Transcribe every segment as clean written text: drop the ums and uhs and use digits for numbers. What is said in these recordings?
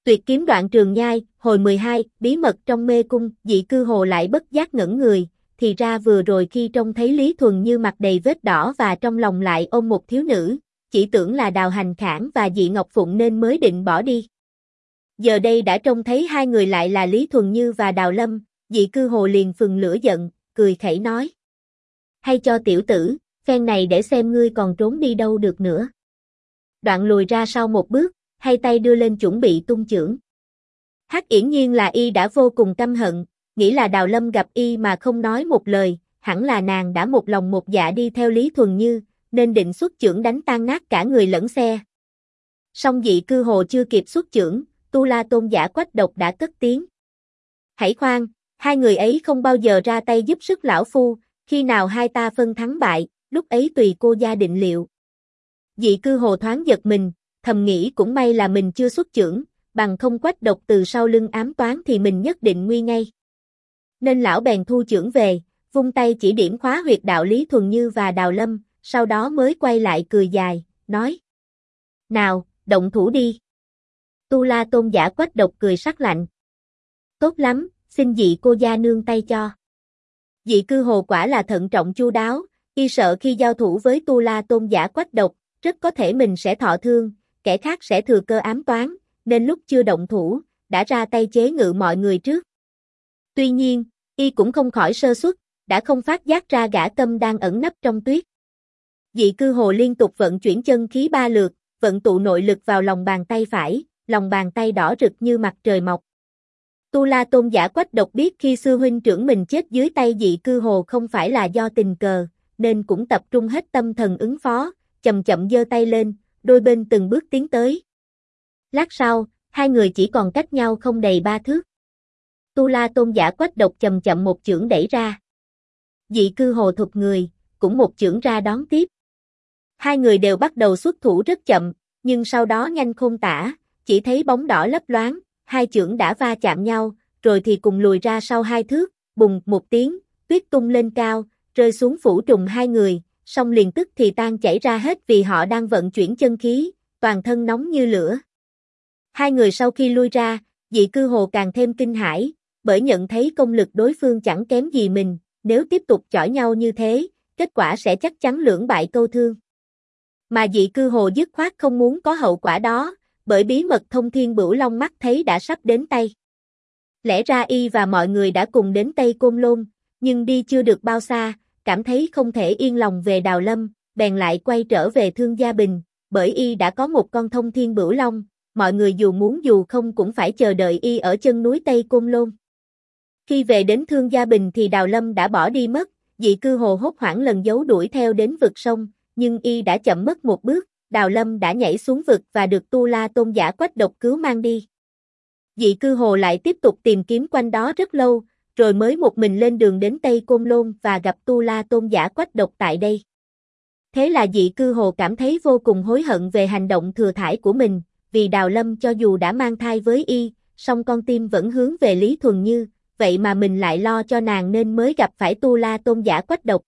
Tuyệt kiếm đoạn trường nhai, hồi 12, bí mật trong mê cung, Dị Cư Hồ lại bất giác ngẩn người, thì ra vừa rồi khi trông thấy Lý Thuần Như mặt đầy vết đỏ và trong lòng lại ôm một thiếu nữ, chỉ tưởng là Đào Hành Khảng và Dị Ngọc Phụng nên mới định bỏ đi. Giờ đây đã trông thấy hai người lại là Lý Thuần Như và Đào Lâm, Dị Cư Hồ liền phừng lửa giận, cười khẩy nói. Hay cho tiểu tử, phen này để xem ngươi còn trốn đi đâu được nữa. Đoạn lùi ra sau một bước, hai tay đưa lên chuẩn bị tung chưởng. Hắc yển nhiên là y đã vô cùng căm hận, nghĩ là Đào Lâm gặp y mà không nói một lời, hẳn là nàng đã một lòng một dạ đi theo Lý Thuần Như, nên định xuất chưởng đánh tan nát cả người lẫn xe. Song Dị Cư Hồ chưa kịp xuất chưởng, Tu La Tôn Giả Quách Độc đã cất tiếng. Hãy khoan, hai người ấy không bao giờ ra tay giúp sức lão phu, khi nào hai ta phân thắng bại, lúc ấy tùy cô gia định liệu. Dị Cư Hồ thoáng giật mình, thầm nghĩ cũng may là mình chưa xuất chưởng, bằng không Quách Độc từ sau lưng ám toán thì mình nhất định nguy ngay. Nên lão bèn thu chưởng về, vung tay chỉ điểm khóa huyệt đạo Lý Thuần Như và Đào Lâm, sau đó mới quay lại cười dài, nói. Nào, động thủ đi. Tu La Tôn Giả Quách Độc cười sắc lạnh. Tốt lắm, xin Dị cô gia nương tay cho. Dị Cư Hồ quả là thận trọng chu đáo, y sợ khi giao thủ với Tu La Tôn Giả Quách Độc, rất có thể mình sẽ thọ thương, kẻ khác sẽ thừa cơ ám toán, nên lúc chưa động thủ, đã ra tay chế ngự mọi người trước. Tuy nhiên, y cũng không khỏi sơ suất, đã không phát giác ra gã Câm đang ẩn nấp trong tuyết. Dị Cư Hồ liên tục vận chuyển chân khí 3 lượt, vận tụ nội lực vào lòng bàn tay phải, lòng bàn tay đỏ rực như mặt trời mọc. Tu La Tôn Giả Quách Độc biết khi sư huynh trưởng mình chết dưới tay Dị Cư Hồ không phải là do tình cờ, nên cũng tập trung hết tâm thần ứng phó, chậm chậm giơ tay lên, đôi bên từng bước tiến tới. Lát sau, hai người chỉ còn cách nhau không đầy 3 thước. Tu La Tôn Giả Quách Độc chậm chậm một chưởng đẩy ra. Dị Cư Hồ thụt người, cũng một chưởng ra đón tiếp. Hai người đều bắt đầu xuất thủ rất chậm, nhưng sau đó nhanh khôn tả, chỉ thấy bóng đỏ lấp loáng, hai chưởng đã va chạm nhau, rồi thì cùng lùi ra sau 2 thước, bùng một tiếng, tuyết tung lên cao, rơi xuống phủ trùng hai người, song liền tức thì tan chảy ra hết vì họ đang vận chuyển chân khí, toàn thân nóng như lửa. Hai người sau khi lui ra, Dị Cư Hồ càng thêm kinh hãi, bởi nhận thấy công lực đối phương chẳng kém gì mình, nếu tiếp tục chọi nhau như thế, kết quả sẽ chắc chắn lưỡng bại câu thương. Mà Dị Cư Hồ dứt khoát không muốn có hậu quả đó, bởi bí mật Thông Thiên Bửu Long mắt thấy đã sắp đến tay. Lẽ ra y và mọi người đã cùng đến Tây Côn Lôn, nhưng đi chưa được bao xa, cảm thấy không thể yên lòng về Đào Lâm, bèn lại quay trở về Thương Gia Bình, bởi y đã có một con Thông Thiên Bửu Long, mọi người dù muốn dù không cũng phải chờ đợi y ở chân núi Tây Côn Lôn. Khi về đến Thương Gia Bình thì Đào Lâm đã bỏ đi mất, Dị Cư Hồ hốt hoảng lần giấu đuổi theo đến vực sông, nhưng y đã chậm mất một bước, Đào Lâm đã nhảy xuống vực và được Tu La Tôn Giả Quách Độc cứu mang đi. Dị Cư Hồ lại tiếp tục tìm kiếm quanh đó rất lâu, rồi mới một mình lên đường đến Tây Côn Lôn và gặp Tu La Tôn Giả Quách Độc tại đây. Thế là Dị Cư Hồ cảm thấy vô cùng hối hận về hành động thừa thãi của mình, vì Đào Lâm cho dù đã mang thai với y, song con tim vẫn hướng về Lý Thuần Như, vậy mà mình lại lo cho nàng nên mới gặp phải Tu La Tôn Giả Quách Độc.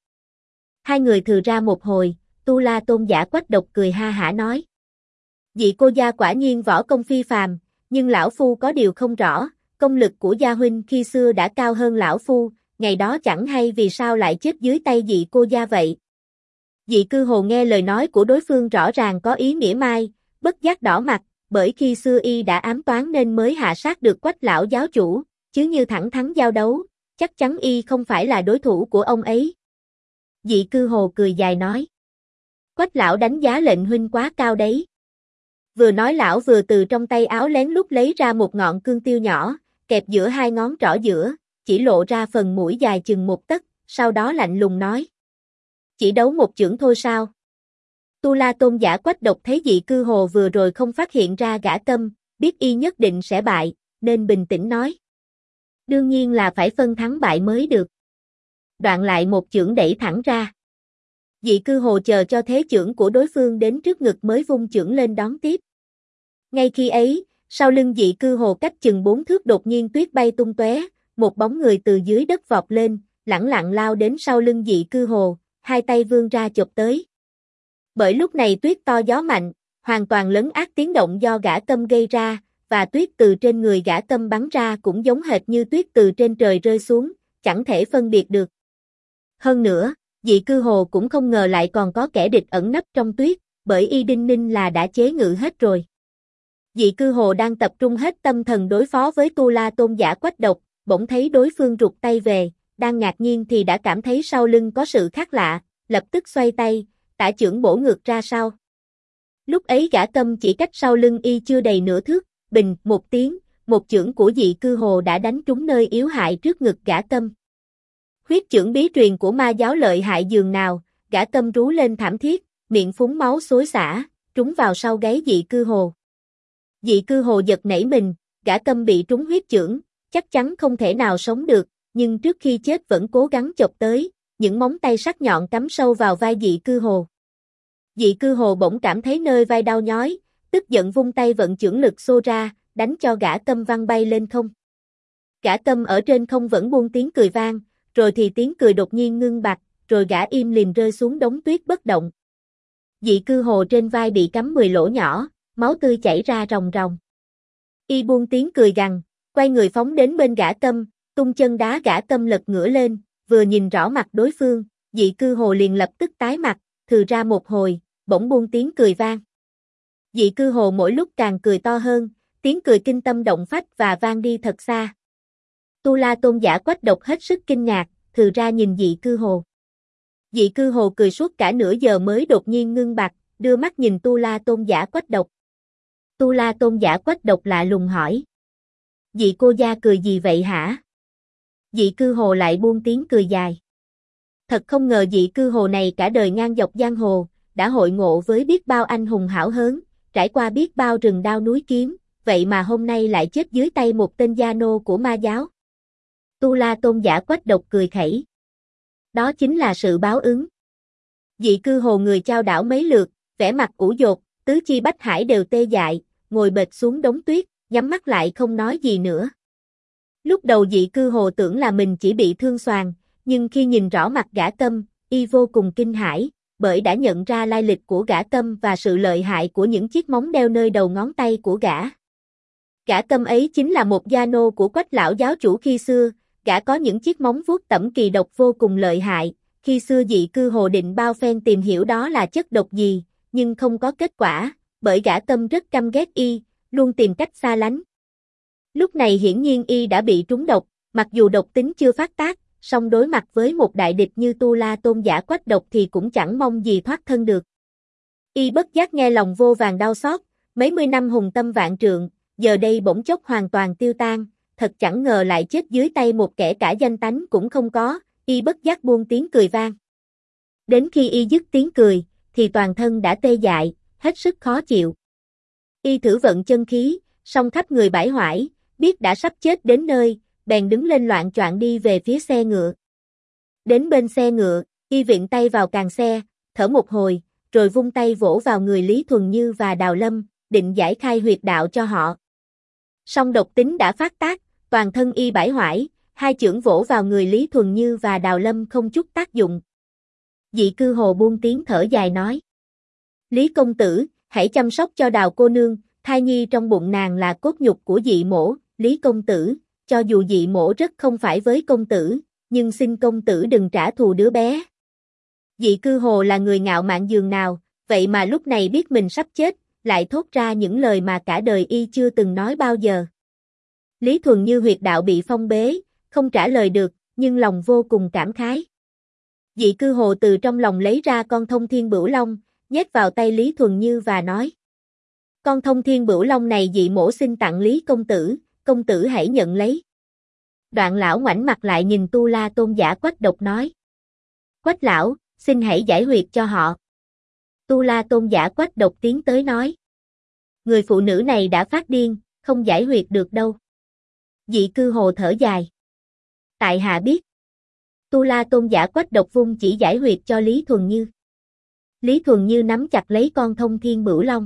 Hai người thừ ra một hồi, Tu La Tôn Giả Quách Độc cười ha hả nói. Dị cô gia quả nhiên võ công phi phàm, nhưng lão phu có điều không rõ, công lực của gia huynh khi xưa đã cao hơn lão phu, ngày đó chẳng hay vì sao lại chết dưới tay Dị cô gia vậy. Dị Cư Hồ nghe lời nói của đối phương rõ ràng có ý mỉa mai, bất giác đỏ mặt, bởi khi xưa y đã ám toán nên mới hạ sát được Quách lão giáo chủ, chứ như thẳng thắn giao đấu, chắc chắn y không phải là đối thủ của ông ấy. Dị Cư Hồ cười dài nói. Quách lão đánh giá lệnh huynh quá cao đấy. Vừa nói lão vừa từ trong tay áo lén lút lấy ra một ngọn cương tiêu nhỏ, kẹp giữa hai ngón trỏ giữa, chỉ lộ ra phần mũi dài chừng 1 tấc, sau đó lạnh lùng nói. Chỉ đấu một chưởng thôi sao? Tu La Tôn Giả Quách Độc thấy Dị Cư Hồ vừa rồi không phát hiện ra gã Câm, biết y nhất định sẽ bại, nên bình tĩnh nói. Đương nhiên là phải phân thắng bại mới được. Đoạn lại một chưởng đẩy thẳng ra. Dị Cư Hồ chờ cho thế chưởng của đối phương đến trước ngực mới vung chưởng lên đón tiếp. Ngay khi ấy, sau lưng Dị Cư Hồ cách chừng 4 thước đột nhiên tuyết bay tung tóe, một bóng người từ dưới đất vọt lên, lẳng lặng lao đến sau lưng Dị Cư Hồ, hai tay vươn ra chộp tới. Bởi lúc này tuyết to gió mạnh, hoàn toàn lấn át tiếng động do gã Câm gây ra, và tuyết từ trên người gã Tâm bắn ra cũng giống hệt như tuyết từ trên trời rơi xuống, chẳng thể phân biệt được. Hơn nữa, Dị Cư Hồ cũng không ngờ lại còn có kẻ địch ẩn nấp trong tuyết, bởi y đinh ninh là đã chế ngự hết rồi. Dị Cư Hồ đang tập trung hết tâm thần đối phó với Tu La Tôn giả Quách độc, bỗng thấy đối phương rụt tay về, đang ngạc nhiên thì đã cảm thấy sau lưng có sự khác lạ, lập tức xoay tay, tả chưởng bổ ngược ra sau. Lúc ấy gã Tâm chỉ cách sau lưng y chưa đầy nửa thước, bình một tiếng, một chưởng của Dị Cư Hồ đã đánh trúng nơi yếu hại trước ngực gã Tâm. Huyết chưởng bí truyền của ma giáo lợi hại dường nào, gã Tâm rú lên thảm thiết, miệng phúng máu xối xả, trúng vào sau gáy Dị Cư Hồ. Dị Cư Hồ giật nảy mình, gã Tâm bị trúng huyết chưởng, chắc chắn không thể nào sống được, nhưng trước khi chết vẫn cố gắng chộp tới, những móng tay sắc nhọn cắm sâu vào vai Dị Cư Hồ. Dị Cư Hồ bỗng cảm thấy nơi vai đau nhói, tức giận vung tay vận chưởng lực xô ra, đánh cho gã Tâm văng bay lên không. Gã Tâm ở trên không vẫn buông tiếng cười vang, rồi thì tiếng cười đột nhiên ngưng bặt, rồi gã im lìm rơi xuống đống tuyết bất động. Dị Cư Hồ trên vai bị cắm 10 lỗ nhỏ, máu tươi chảy ra ròng ròng. Y buông tiếng cười gằn, quay người phóng đến bên gã Tâm, tung chân đá gã Tâm lật ngửa lên, vừa nhìn rõ mặt đối phương, Dị Cư Hồ liền lập tức tái mặt, thừ ra một hồi, bỗng buông tiếng cười vang. Dị Cư Hồ mỗi lúc càng cười to hơn, tiếng cười kinh tâm động phách và vang đi thật xa. Tu La Tôn giả Quách độc hết sức kinh ngạc, thừ ra nhìn Dị Cư Hồ. Dị Cư Hồ cười suốt cả nửa giờ mới đột nhiên ngưng bặt, đưa mắt nhìn Tu La Tôn giả Quách độc. Tu La Tôn giả Quách độc lạ lùng hỏi. Dị cô gia cười gì vậy hả? Dị Cư Hồ lại buông tiếng cười dài. Thật không ngờ Dị Cư Hồ này cả đời ngang dọc giang hồ, đã hội ngộ với biết bao anh hùng hảo hớn, trải qua biết bao rừng đao núi kiếm, vậy mà hôm nay lại chết dưới tay một tên gia nô của ma giáo. Tu La Tôn giả Quách độc cười khẩy. Đó chính là sự báo ứng. Dị Cư Hồ người chao đảo mấy lượt, vẻ mặt ủ dột, tứ chi bách hải đều tê dại, ngồi bệt xuống đống tuyết, nhắm mắt lại không nói gì nữa. Lúc đầu Dị Cư Hồ tưởng là mình chỉ bị thương xoàng, nhưng khi nhìn rõ mặt gã Tâm, y vô cùng kinh hãi, bởi đã nhận ra lai lịch của gã Tâm và sự lợi hại của những chiếc móng đeo nơi đầu ngón tay của gã. Gã Tâm ấy chính là một gia nô của Quách lão giáo chủ khi xưa, gã có những chiếc móng vuốt tẩm kỳ độc vô cùng lợi hại, khi xưa Dị Cư Hồ định bao phen tìm hiểu đó là chất độc gì, nhưng không có kết quả, bởi gã Tâm rất căm ghét y, luôn tìm cách xa lánh. Lúc này hiển nhiên y đã bị trúng độc, mặc dù độc tính chưa phát tác, song đối mặt với một đại địch như Tu La Tôn giả Quách độc thì cũng chẳng mong gì thoát thân được. Y bất giác nghe lòng vô vàn đau xót, mấy mươi năm hùng tâm vạn trượng, giờ đây bỗng chốc hoàn toàn tiêu tan, thật chẳng ngờ lại chết dưới tay một kẻ cả danh tánh cũng không có, y bất giác buông tiếng cười vang. Đến khi y dứt tiếng cười, thì toàn thân đã tê dại, hết sức khó chịu. Y thử vận chân khí, song khắp người bải hoải, biết đã sắp chết đến nơi, bèn đứng lên loạng choạng đi về phía xe ngựa. Đến bên xe ngựa, y viện tay vào càng xe, thở một hồi, rồi vung tay vỗ vào người Lý Thuần Như và Đào Lâm, định giải khai huyệt đạo cho họ. Song độc tính đã phát tác, toàn thân y bải hoải, hai chưởng vỗ vào người Lý Thuần Như và Đào Lâm không chút tác dụng. Dị Cư Hồ buông tiếng thở dài nói. Lý công tử, hãy chăm sóc cho Đào cô nương, thai nhi trong bụng nàng là cốt nhục của Dị mỗ, Lý công tử, cho dù Dị mỗ rất không phải với công tử, nhưng xin công tử đừng trả thù đứa bé. Dị Cư Hồ là người ngạo mạn dường nào, vậy mà lúc này biết mình sắp chết, lại thốt ra những lời mà cả đời y chưa từng nói bao giờ. Lý Thuần Như huyệt đạo bị phong bế, không trả lời được, nhưng lòng vô cùng cảm khái. Dị Cư Hồ từ trong lòng lấy ra con Thông Thiên Bửu Long, nhét vào tay Lý Thuần Như và nói. Con Thông Thiên Bửu Long này Dị mỗ xin tặng Lý công tử hãy nhận lấy. Đoạn lão ngoảnh mặt lại nhìn Tu La Tôn giả Quách độc nói. Quách lão, xin hãy giải huyệt cho họ. Tu La Tôn giả Quách độc tiến tới nói. Người phụ nữ này đã phát điên, không giải huyệt được đâu. Dị Cư Hồ thở dài. Tại hạ biết. Tu La Tôn giả Quách độc vung chỉ giải huyệt cho Lý Thuần Như. Lý Thuần Như nắm chặt lấy con Thông Thiên Bửu Long.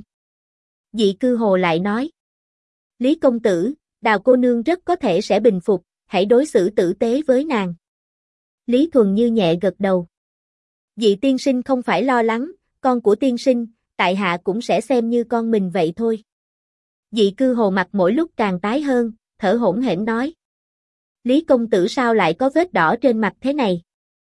Dị Cư Hồ lại nói. Lý công tử, Đào cô nương rất có thể sẽ bình phục, hãy đối xử tử tế với nàng. Lý Thuần Như nhẹ gật đầu. Dị tiên sinh không phải lo lắng, con của tiên sinh, tại hạ cũng sẽ xem như con mình vậy thôi. Dị Cư Hồ mặt mỗi lúc càng tái hơn, thở hổn hển nói. Lý công tử sao lại có vết đỏ trên mặt thế này?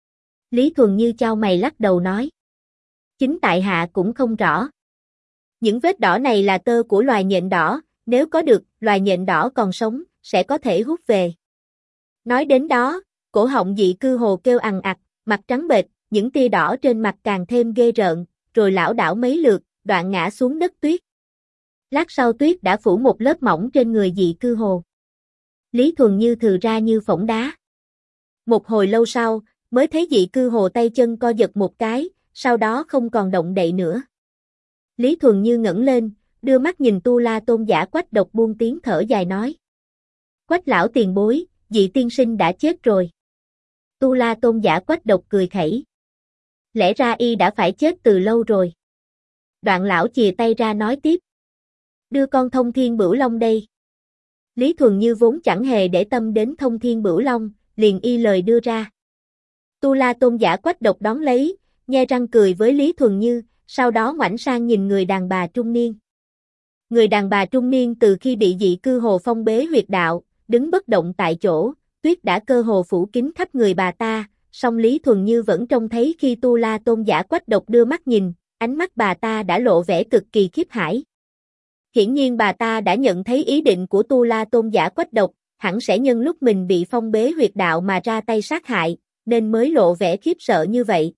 Lý Thuần Như chau mày lắc đầu nói. Chính tại hạ cũng không rõ. Những vết đỏ này là tơ của loài nhện đỏ, nếu có được loài nhện đỏ còn sống, sẽ có thể hút về. Nói đến đó, cổ họng Dị Cư Hồ kêu ằn ặt, mặt trắng bệch, những tia đỏ trên mặt càng thêm ghê rợn, rồi lảo đảo mấy lượt, đoạn ngã xuống đất tuyết. Lát sau tuyết đã phủ một lớp mỏng trên người Dị Cư Hồ. Lý Thuần Như thừ ra như phỗng đá. Một hồi lâu sau, mới thấy Dị Cư Hồ tay chân co giật một cái, sau đó không còn động đậy nữa. Lý Thuần Như ngẩng lên, đưa mắt nhìn Tu La Tôn Giả Quách Độc buông tiếng thở dài nói. Quách lão tiền bối, Dị tiên sinh đã chết rồi. Tu La Tôn Giả Quách Độc cười khẩy. Lẽ ra y đã phải chết từ lâu rồi. Đoạn lão chìa tay ra nói tiếp. Đưa con Thông Thiên Bửu Long đây. Lý Thuần Như vốn chẳng hề để tâm đến Thông Thiên Bửu Long, liền y lời đưa ra. Tu La Tôn Giả Quách Độc đón lấy, nhe răng cười với Lý Thuần Như, sau đó ngoảnh sang nhìn người đàn bà trung niên. Người đàn bà trung niên từ khi bị Dị Cư Hồ phong bế huyệt đạo, đứng bất động tại chỗ, tuyết đã cơ hồ phủ kín khắp người bà ta, song Lý Thuần Như vẫn trông thấy khi Tu La Tôn Giả Quách Độc đưa mắt nhìn, ánh mắt bà ta đã lộ vẻ cực kỳ khiếp hãi. Hiển nhiên bà ta đã nhận thấy ý định của Tu La Tôn Giả Quách Độc, hẳn sẽ nhân lúc mình bị phong bế huyệt đạo mà ra tay sát hại, nên mới lộ vẻ khiếp sợ như vậy.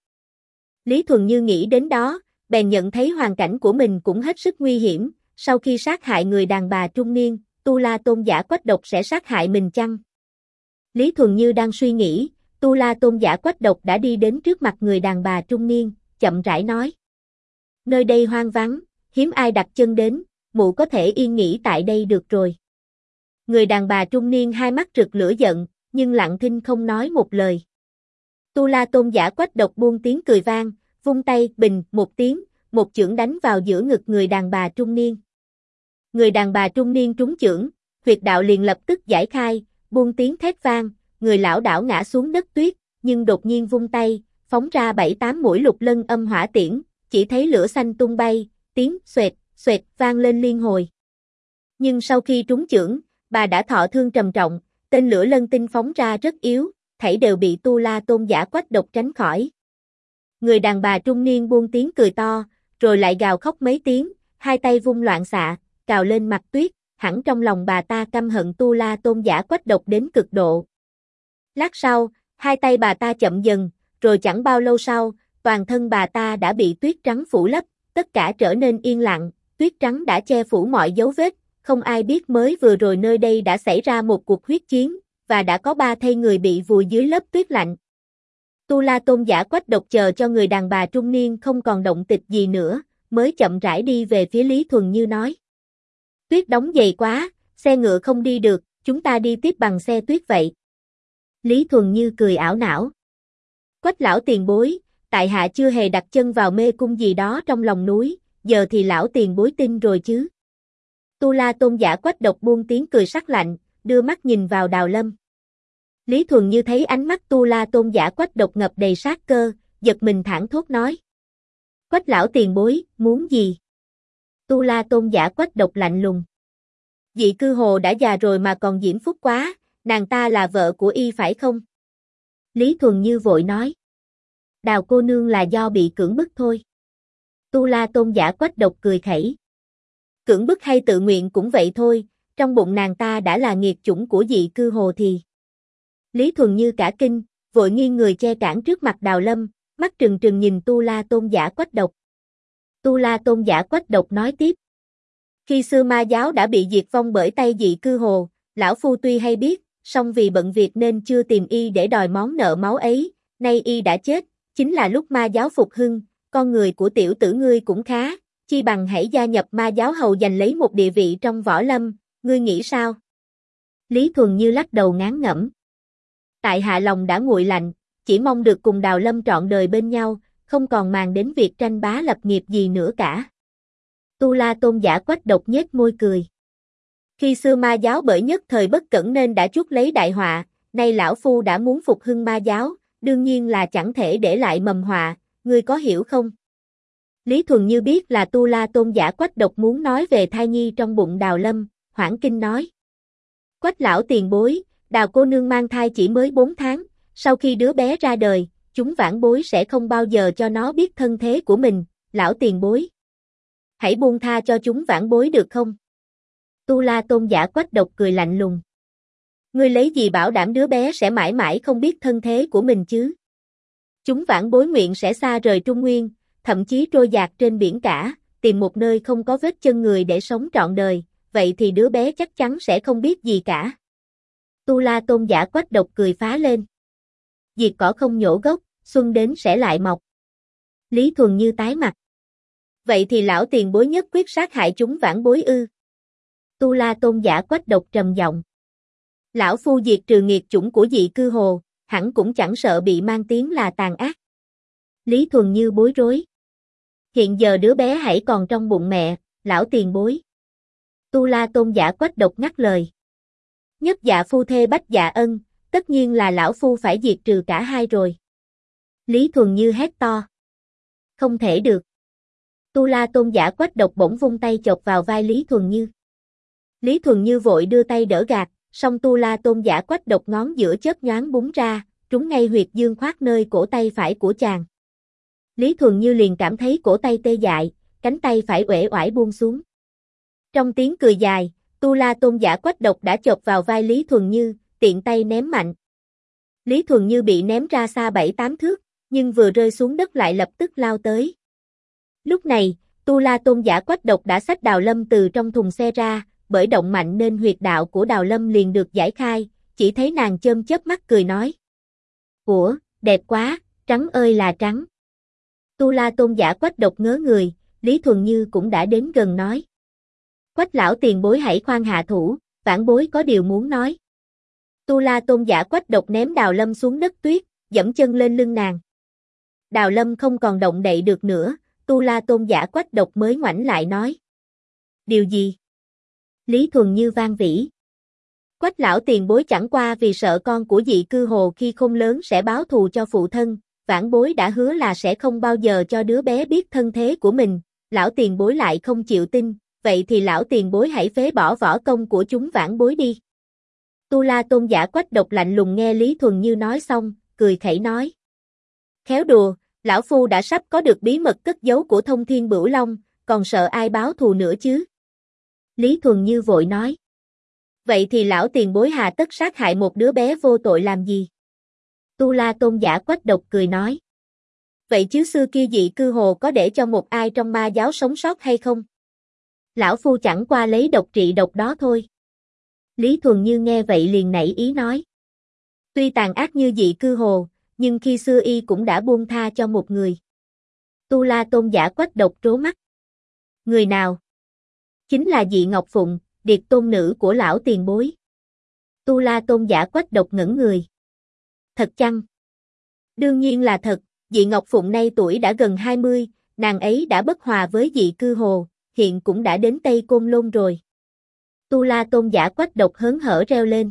Lý Thuần Như nghĩ đến đó, bèn nhận thấy hoàn cảnh của mình cũng hết sức nguy hiểm, sau khi sát hại người đàn bà trung niên, Tu La Tôn Giả Quách Độc sẽ sát hại mình chăng? Lý Thuần Như đang suy nghĩ, Tu La Tôn Giả Quách Độc đã đi đến trước mặt người đàn bà trung niên, chậm rãi nói. Nơi đây hoang vắng, hiếm ai đặt chân đến, mụ có thể yên nghỉ tại đây được rồi. Người đàn bà trung niên hai mắt rực lửa giận, nhưng lặng thinh không nói một lời. Tu La Tôn Giả Quách Độc buông tiếng cười vang, vung tay bình một tiếng, một chưởng đánh vào giữa ngực người đàn bà trung niên. Người đàn bà trung niên trúng chưởng, huyệt đạo liền lập tức giải khai, buông tiếng thét vang, người lão đảo ngã xuống đất tuyết, nhưng đột nhiên vung tay, phóng ra 7-8 mũi lục lân âm hỏa tiễn, chỉ thấy lửa xanh tung bay, tiếng xoẹt, xoẹt vang lên liên hồi. Nhưng sau khi trúng chưởng, bà đã thọ thương trầm trọng, tên lửa lân tinh phóng ra rất yếu, thảy đều bị Tu La Tôn Giả Quách Độc tránh khỏi. Người đàn bà trung niên buông tiếng cười to, rồi lại gào khóc mấy tiếng, hai tay vung loạn xạ, cào lên mặt tuyết, hẳn trong lòng bà ta căm hận Tu La Tôn Giả Quách Độc đến cực độ. Lát sau, hai tay bà ta chậm dần, rồi chẳng bao lâu sau, toàn thân bà ta đã bị tuyết trắng phủ lấp, tất cả trở nên yên lặng, tuyết trắng đã che phủ mọi dấu vết, không ai biết mới vừa rồi nơi đây đã xảy ra một cuộc huyết chiến, và đã có 3 thây người bị vùi dưới lớp tuyết lạnh. Tu La Tôn Giả Quách Độc chờ cho người đàn bà trung niên không còn động tịch gì nữa, mới chậm rãi đi về phía Lý Thuần Như nói. Tuyết đóng dày quá, xe ngựa không đi được, chúng ta đi tiếp bằng xe tuyết vậy. Lý Thuần Như cười ảo não. Quách lão tiền bối, tại hạ chưa hề đặt chân vào mê cung gì đó trong lòng núi, giờ thì lão tiền bối tin rồi chứ. Tu La Tôn Giả Quách Độc buông tiếng cười sắc lạnh, đưa mắt nhìn vào Đào Lâm. Lý Thuần Như thấy ánh mắt Tu La Tôn Giả Quách Độc ngập đầy sát cơ, giật mình thảng thốt nói. Quách lão tiền bối, muốn gì? Tu La Tôn Giả Quách Độc lạnh lùng. Dị Cư Hồ đã già rồi mà còn diễm phúc quá, nàng ta là vợ của y phải không? Lý Thuần Như vội nói. Đào cô nương là do bị cưỡng bức thôi. Tu La Tôn Giả Quách Độc cười khẩy. Cưỡng bức hay tự nguyện cũng vậy thôi, trong bụng nàng ta đã là nghiệt chủng của Dị Cư Hồ thì. Lý Thuần Như cả kinh, vội nghiêng người che cản trước mặt Đào Lâm, mắt trừng trừng nhìn Tu La Tôn Giả Quách Độc. Tu La Tôn Giả Quách Độc nói tiếp. Khi xưa ma giáo đã bị diệt vong bởi tay Dị Cư Hồ, lão phu tuy hay biết, song vì bận việc nên chưa tìm y để đòi món nợ máu ấy, nay y đã chết, chính là lúc ma giáo phục hưng, con người của tiểu tử ngươi cũng khá, chi bằng hãy gia nhập ma giáo hầu giành lấy một địa vị trong võ lâm, ngươi nghĩ sao? Lý Thuần Như lắc đầu ngán ngẩm. Tại hạ lòng đã nguội lạnh, chỉ mong được cùng Đào Lâm trọn đời bên nhau, không còn màng đến việc tranh bá lập nghiệp gì nữa cả. Tu La Tôn Giả Quách Độc nhếch môi cười. Khi xưa ma giáo bởi nhất thời bất cẩn nên đã chuốc lấy đại họa, nay lão phu đã muốn phục hưng ma giáo, đương nhiên là chẳng thể để lại mầm họa, ngươi có hiểu không? Lý Thuần Như biết là Tu La Tôn giả Quách độc muốn nói về thai nhi trong bụng Đào Lâm, hoảng kinh nói. Quách lão tiền bối, Đào cô nương mang thai chỉ mới 4 tháng, sau khi đứa bé ra đời, chúng vãn bối sẽ không bao giờ cho nó biết thân thế của mình, lão tiền bối. Hãy buông tha cho chúng vãn bối được không? Tu La Tôn giả Quách độc cười lạnh lùng. Ngươi lấy gì bảo đảm đứa bé sẽ mãi mãi không biết thân thế của mình chứ? Chúng vãn bối nguyện sẽ xa rời Trung Nguyên, thậm chí trôi dạt trên biển cả, tìm một nơi không có vết chân người để sống trọn đời, vậy thì đứa bé chắc chắn sẽ không biết gì cả. Tu La Tôn giả Quách độc cười phá lên. Diệt cỏ không nhổ gốc, xuân đến sẽ lại mọc. Lý Thuần Như tái mặt. Vậy thì lão tiền bối nhất quyết sát hại chúng vãn bối ư? Tu La Tôn giả Quách độc trầm giọng. Lão phu diệt trừ nghiệt chủng của dị cư hồ, hẳn cũng chẳng sợ bị mang tiếng là tàn ác. Lý Thuần Như bối rối. Hiện giờ đứa bé hãy còn trong bụng mẹ, lão tiền bối. Tu La Tôn giả Quách độc ngắt lời. Nhất dạ phu thê bách dạ ân, tất nhiên là lão phu phải diệt trừ cả hai rồi. Lý Thuần Như hét to. Không thể được. Tu La Tôn giả Quách độc bỗng vung tay chộp vào vai Lý Thuần Như. Lý Thuần Như vội đưa tay đỡ gạt, song Tu La Tôn giả Quách độc ngón giữa chớp nhoáng búng ra, trúng ngay huyệt dương khoát nơi cổ tay phải của chàng. Lý Thuần Như liền cảm thấy cổ tay tê dại, cánh tay phải uể oải buông xuống. Trong tiếng cười dài, Tu La Tôn giả Quách độc đã chộp vào vai Lý Thuần Như, tiện tay ném mạnh. Lý Thuần Như bị ném ra xa 7-8 thước, nhưng vừa rơi xuống đất lại lập tức lao tới. Lúc này, Tu La Tôn giả Quách độc đã xách Đào Lâm từ trong thùng xe ra, bởi động mạnh nên huyệt đạo của Đào Lâm liền được giải khai, chỉ thấy nàng chớp chớp mắt cười nói. Ủa, đẹp quá, trắng ơi là trắng. Tu La Tôn giả Quách độc ngớ người, Lý Thuần Như cũng đã đến gần nói. Quách lão tiền bối hãy khoan hạ thủ, vãn bối có điều muốn nói. Tu La Tôn giả Quách độc ném Đào Lâm xuống đất tuyết, giẫm chân lên lưng nàng. Đào Lâm không còn động đậy được nữa, Tu La Tôn giả Quách độc mới ngoảnh lại nói. Điều gì? Lý Thuần Như vang vỉ. Quách lão tiền bối chẳng qua vì sợ con của dị cư hồ khi không lớn sẽ báo thù cho phụ thân, vãn bối đã hứa là sẽ không bao giờ cho đứa bé biết thân thế của mình, lão tiền bối lại không chịu tin, vậy thì lão tiền bối hãy phế bỏ võ công của chúng vãn bối đi. Tu La Tôn giả Quách độc lạnh lùng nghe Lý Thuần Như nói xong, cười khẩy nói. Khéo đùa, lão phu đã sắp có được bí mật cất giấu của Thông Thiên Bửu Long, còn sợ ai báo thù nữa chứ? Lý Thuần Như vội nói. Vậy thì lão tiền bối hà tất sát hại một đứa bé vô tội làm gì? Tu La Tôn giả Quách độc cười nói. Vậy chứ xưa kia dị cư hồ có để cho một ai trong ma giáo sống sót hay không? Lão phu chẳng qua lấy độc trị độc đó thôi. Lý Thuần Như nghe vậy liền nảy ý nói. Tuy tàn ác như dị cư hồ, nhưng khi xưa y cũng đã buông tha cho một người. Tu La Tôn giả Quách độc trố mắt. Người nào? Chính là Dị Ngọc Phụng, điệt tôn nữ của lão tiền bối. Tu La Tôn giả Quách độc ngẩn người. Thật chăng? Đương nhiên là thật, Dị Ngọc Phụng nay tuổi đã gần 20, nàng ấy đã bất hòa với dị cư hồ, hiện cũng đã đến Tây Côn Lôn rồi. Tu La Tôn giả Quách độc hớn hở reo lên.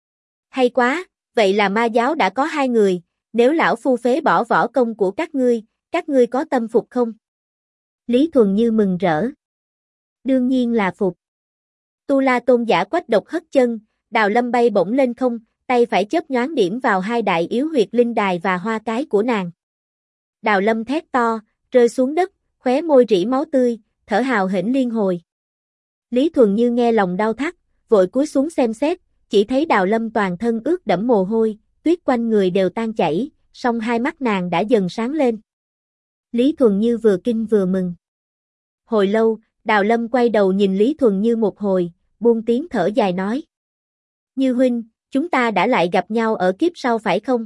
Hay quá, vậy là ma giáo đã có 2 người, nếu lão phu phế bỏ võ công của các ngươi có tâm phục không? Lý Thuần Như mừng rỡ. Đương nhiên là phục. Tu La Tôn giả Quách độc hất chân, Đào Lâm bay bổng lên không, tay phải chớp nhoáng điểm vào hai đại yếu huyệt linh đài và hoa cái của nàng. Đào Lâm thét to, rơi xuống đất, khóe môi rỉ máu tươi, thở hào hển liên hồi. Lý Thuần Như nghe lòng đau thắt, vội cúi xuống xem xét, chỉ thấy Đào Lâm toàn thân ướt đẫm mồ hôi, tuyết quanh người đều tan chảy, song hai mắt nàng đã dần sáng lên. Lý Thuần Như vừa kinh vừa mừng. Hồi lâu, Đào Lâm quay đầu nhìn Lý Thuần Như một hồi, buông tiếng thở dài nói. Như huynh, chúng ta đã lại gặp nhau ở kiếp sau phải không?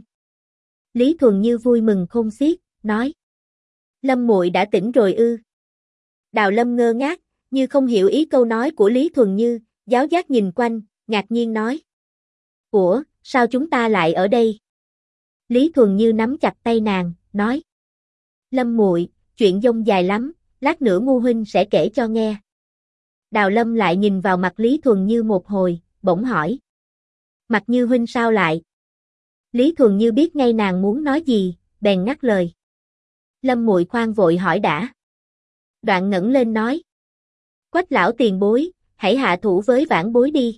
Lý Thuần Như vui mừng khôn xiết, nói. Lâm muội đã tỉnh rồi ư? Đào Lâm ngơ ngác, như không hiểu ý câu nói của Lý Thuần Như, giáo giác nhìn quanh, ngạc nhiên nói. Ủa, sao chúng ta lại ở đây? Lý Thuần Như nắm chặt tay nàng, nói. Lâm muội, chuyện dông dài lắm, lát nữa Ngu huynh sẽ kể cho nghe. Đào Lâm lại nhìn vào mặt Lý Thuần Như một hồi, bỗng hỏi. Mặt Như huynh sao lại? Lý Thuần Như biết ngay nàng muốn nói gì, bèn ngắt lời. Lâm muội khoan vội hỏi đã. Đoạn ngẩng lên nói. Quách lão tiền bối, hãy hạ thủ với vãn bối đi.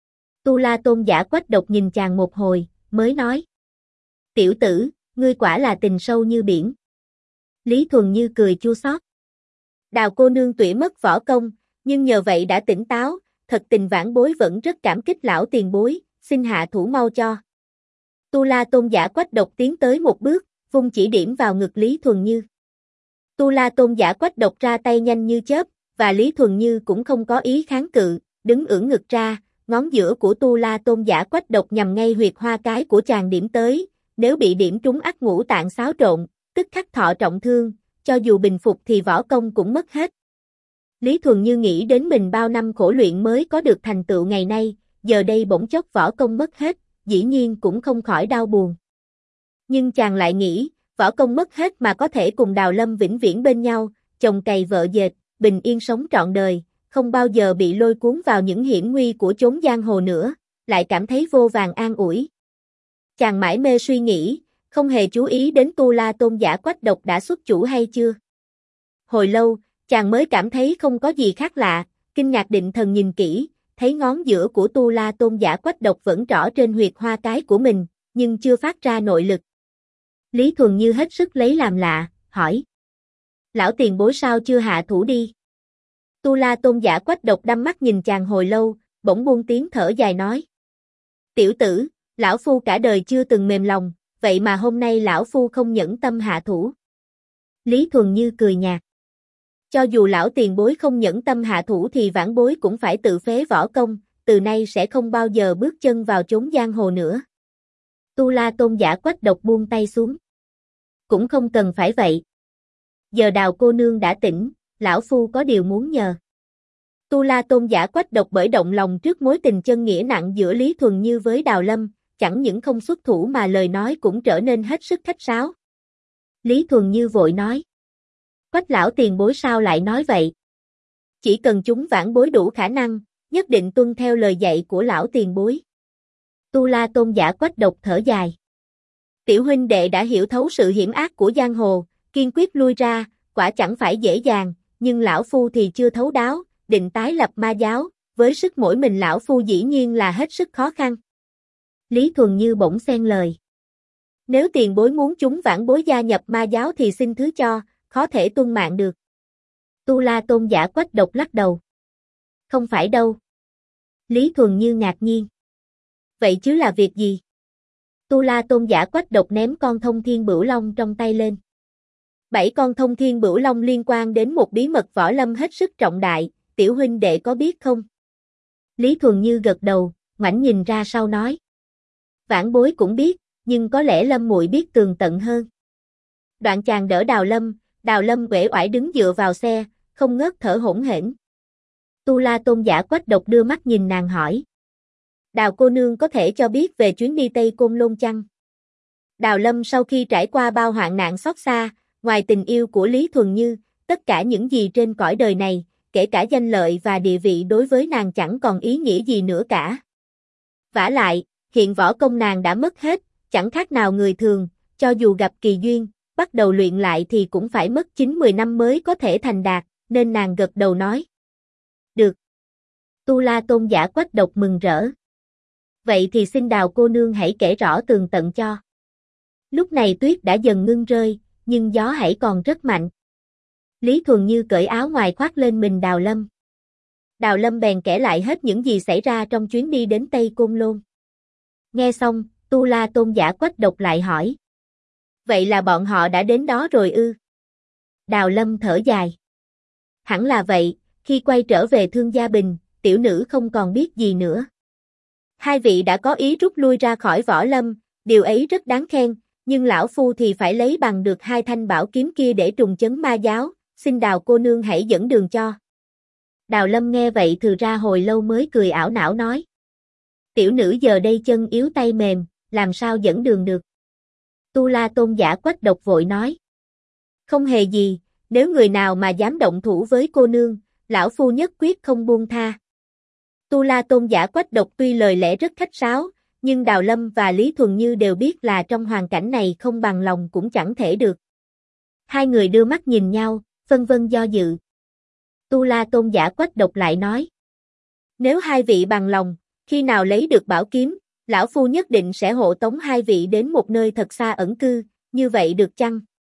Tu La Tôn giả Quách Độc nhìn chàng một hồi, mới nói. Tiểu tử, ngươi quả là tình sâu như biển. Lý Thuần Như cười chua xót. Đào cô nương tuy mất võ công, nhưng nhờ vậy đã tỉnh táo, thật tình vãn bối vẫn rất cảm kích lão tiền bối, xin hạ thủ mau cho. Tu La Tôn giả Quách Độc tiến tới một bước, vung chỉ điểm vào ngực Lý Thuần Như. Tu La Tôn giả Quách Độc ra tay nhanh như chớp, và Lý Thuần Như cũng không có ý kháng cự, đứng ưỡn ngực ra, ngón giữa của Tu La Tôn giả Quách Độc nhằm ngay huyệt hoa cái của chàng điểm tới, nếu bị điểm trúng ắt ngũ tạng xáo trộn, tức khắc thọ trọng thương, cho dù bình phục thì võ công cũng mất hết. Lý Thuần Như nghĩ đến mình bao năm khổ luyện mới có được thành tựu ngày nay, giờ đây bỗng chốc võ công mất hết, dĩ nhiên cũng không khỏi đau buồn. Nhưng chàng lại nghĩ, võ công mất hết mà có thể cùng Đào Lâm vĩnh viễn bên nhau, chồng cày vợ dệt, bình yên sống trọn đời, không bao giờ bị lôi cuốn vào những hiểm nguy của chốn giang hồ nữa, lại cảm thấy vô vàn an ủi. Chàng mải mê suy nghĩ, không hề chú ý đến Tu La Tôn giả Quách Độc đã xuất chủ hay chưa. Hồi lâu, chàng mới cảm thấy không có gì khác lạ, kinh ngạc định thần nhìn kỹ, thấy ngón giữa của Tu La Tôn giả Quách Độc vẫn trỏ trên huyệt hoa cái của mình, nhưng chưa phát ra nội lực. Lý Thuần Như hết sức lấy làm lạ, hỏi. Lão tiền bối sao chưa hạ thủ đi? Tu La Tôn giả Quách Độc đăm mắt nhìn chàng hồi lâu, bỗng buông tiếng thở dài nói. Tiểu tử, lão phu cả đời chưa từng mềm lòng, vậy mà hôm nay lão phu không nhẫn tâm hạ thủ. Lý Thuần Như cười nhạt. Cho dù lão tiền bối không nhẫn tâm hạ thủ thì vãn bối cũng phải tự phế võ công, từ nay sẽ không bao giờ bước chân vào chốn giang hồ nữa. Tu La Tôn giả Quách Độc buông tay xuống. Cũng không cần phải vậy. Giờ Đào cô nương đã tỉnh, lão phu có điều muốn nhờ. Tu La Tôn giả Quách Độc bởi động lòng trước mối tình chân nghĩa nặng giữa Lý Thuần Như với Đào Lâm, chẳng những không xuất thủ mà lời nói cũng trở nên hết sức khách sáo. Lý Thuần Như vội nói. Quách lão tiền bối sao lại nói vậy? Chỉ cần chúng vãn bối đủ khả năng, nhất định tuân theo lời dạy của lão tiền bối. Tu La Tôn giả Quách Độc thở dài. Tiểu huynh đệ đã hiểu thấu sự hiểm ác của giang hồ, kiên quyết lui ra, quả chẳng phải dễ dàng, nhưng lão phu thì chưa thấu đáo, định tái lập ma giáo, với sức mỗi mình lão phu dĩ nhiên là hết sức khó khăn. Lý Thuần Như bỗng xen lời. Nếu tiền bối muốn chúng vãn bối gia nhập ma giáo thì xin thứ cho, khó thể tuân mạng được. Tu La Tôn giả Quách Độc lắc đầu. Không phải đâu. Lý Thuần Như ngạc nhiên. Vậy chứ là việc gì? Tu La Tôn giả Quách Độc ném con Thông Thiên Bửu Long trong tay lên. 7 con Thông Thiên Bửu Long liên quan đến một bí mật võ lâm hết sức trọng đại, tiểu huynh đệ có biết không? Lý Thuần Như gật đầu, ngoảnh nhìn ra sau nói. Vãn bối cũng biết, nhưng có lẽ Lâm muội biết tường tận hơn. Đoạn chàng đỡ Đào Lâm uể oải đứng dựa vào xe, không ngớt thở hổn hển. Tu La Tôn giả Quách Độc đưa mắt nhìn nàng hỏi. Đào cô nương có thể cho biết về chuyến đi Tây Côn Lôn chăng? Đào Lâm sau khi trải qua bao hoạn nạn xót xa, ngoài tình yêu của Lý Thuần Như, tất cả những gì trên cõi đời này, kể cả danh lợi và địa vị đối với nàng chẳng còn ý nghĩa gì nữa cả. Vả lại, hiện võ công nàng đã mất hết, chẳng khác nào người thường, cho dù gặp kỳ duyên, bắt đầu luyện lại thì cũng phải mất 9-10 năm mới có thể thành đạt, nên nàng gật đầu nói. Được. Tu La Tôn giả Quách Độc mừng rỡ. Vậy thì xin Đào cô nương hãy kể rõ tường tận cho. Lúc này tuyết đã dần ngưng rơi, nhưng gió hãy còn rất mạnh. Lý Thuần Như cởi áo ngoài khoác lên mình Đào Lâm. Đào Lâm bèn kể lại hết những gì xảy ra trong chuyến đi đến Tây Côn Lôn. Nghe xong, Tu La Tôn giả Quách Độc lại hỏi. Vậy là bọn họ đã đến đó rồi ư? Đào Lâm thở dài. Hẳn là vậy, khi quay trở về Thương Gia Bình, tiểu nữ không còn biết gì nữa. Hai vị đã có ý rút lui ra khỏi võ lâm, điều ấy rất đáng khen, nhưng lão phu thì phải lấy bằng được 2 thanh bảo kiếm kia để trùng chấn ma giáo, xin Đào cô nương hãy dẫn đường cho. Đào Lâm nghe vậy thừ ra hồi lâu mới cười ảo não nói. Tiểu nữ giờ đây chân yếu tay mềm, làm sao dẫn đường được? Tu La Tôn giả Quách Độc vội nói. Không hề gì, nếu người nào mà dám động thủ với cô nương, lão phu nhất quyết không buông tha. Tu La Tôn giả Quách Độc tuy lời lẽ rất khách sáo, nhưng Đào Lâm và Lý Thuần Như đều biết là trong hoàn cảnh này không bằng lòng cũng chẳng thể được. Hai người đưa mắt nhìn nhau, phân vân do dự. Tu La Tôn giả Quách Độc lại nói. Nếu hai vị bằng lòng, khi nào lấy được bảo kiếm, lão phu nhất định sẽ hộ tống hai vị đến một nơi thật xa ẩn cư, như vậy được chăng?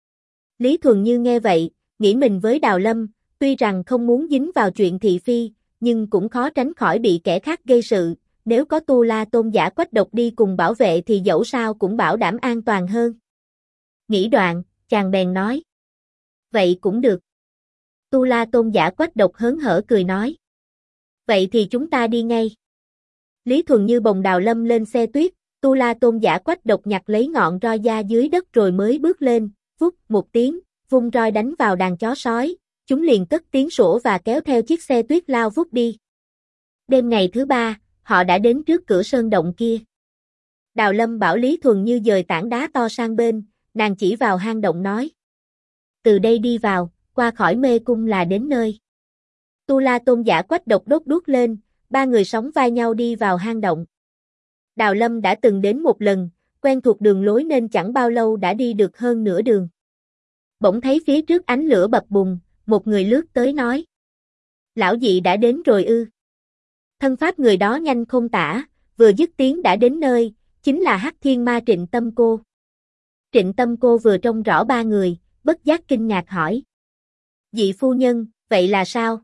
Lý Thuần Như nghe vậy, nghĩ mình với Đào Lâm, tuy rằng không muốn dính vào chuyện thị phi, nhưng cũng khó tránh khỏi bị kẻ khác gây sự, nếu có Tu La Tôn giả Quách Độc đi cùng bảo vệ thì dẫu sao cũng bảo đảm an toàn hơn. Nghĩ đoạn, chàng bèn nói. Vậy cũng được. Tu La Tôn giả Quách Độc hớn hở cười nói. Vậy thì chúng ta đi ngay. Lý Thuần Như bồng Đào Lâm lên xe tuyết, Tu La Tôn giả Quách Độc nhặt lấy ngọn roi da dưới đất rồi mới bước lên, vút một tiếng, vung roi đánh vào đàn chó sói, chúng liền cất tiếng sủa và kéo theo chiếc xe tuyết lao vút đi. Đêm ngày thứ ba, họ đã đến trước cửa sơn động kia. Đào Lâm bảo Lý Thuần Như dời tảng đá to sang bên, nàng chỉ vào hang động nói. Từ đây đi vào, qua khỏi mê cung là đến nơi. Tu La Tôn giả Quách Độc đốt đuốc lên, ba người sóng vai nhau đi vào hang động. Đào Lâm đã từng đến một lần, quen thuộc đường lối nên chẳng bao lâu đã đi được hơn nửa đường. Bỗng thấy phía trước ánh lửa bập bùng, một người lướt tới nói. Lão dị đã đến rồi ư. Thân pháp người đó nhanh không tả, vừa dứt tiếng đã đến nơi, chính là Hắc Thiên Ma Trịnh Tâm Cô. Trịnh Tâm Cô vừa trông rõ ba người, bất giác kinh ngạc hỏi. Dị phu nhân, vậy là sao?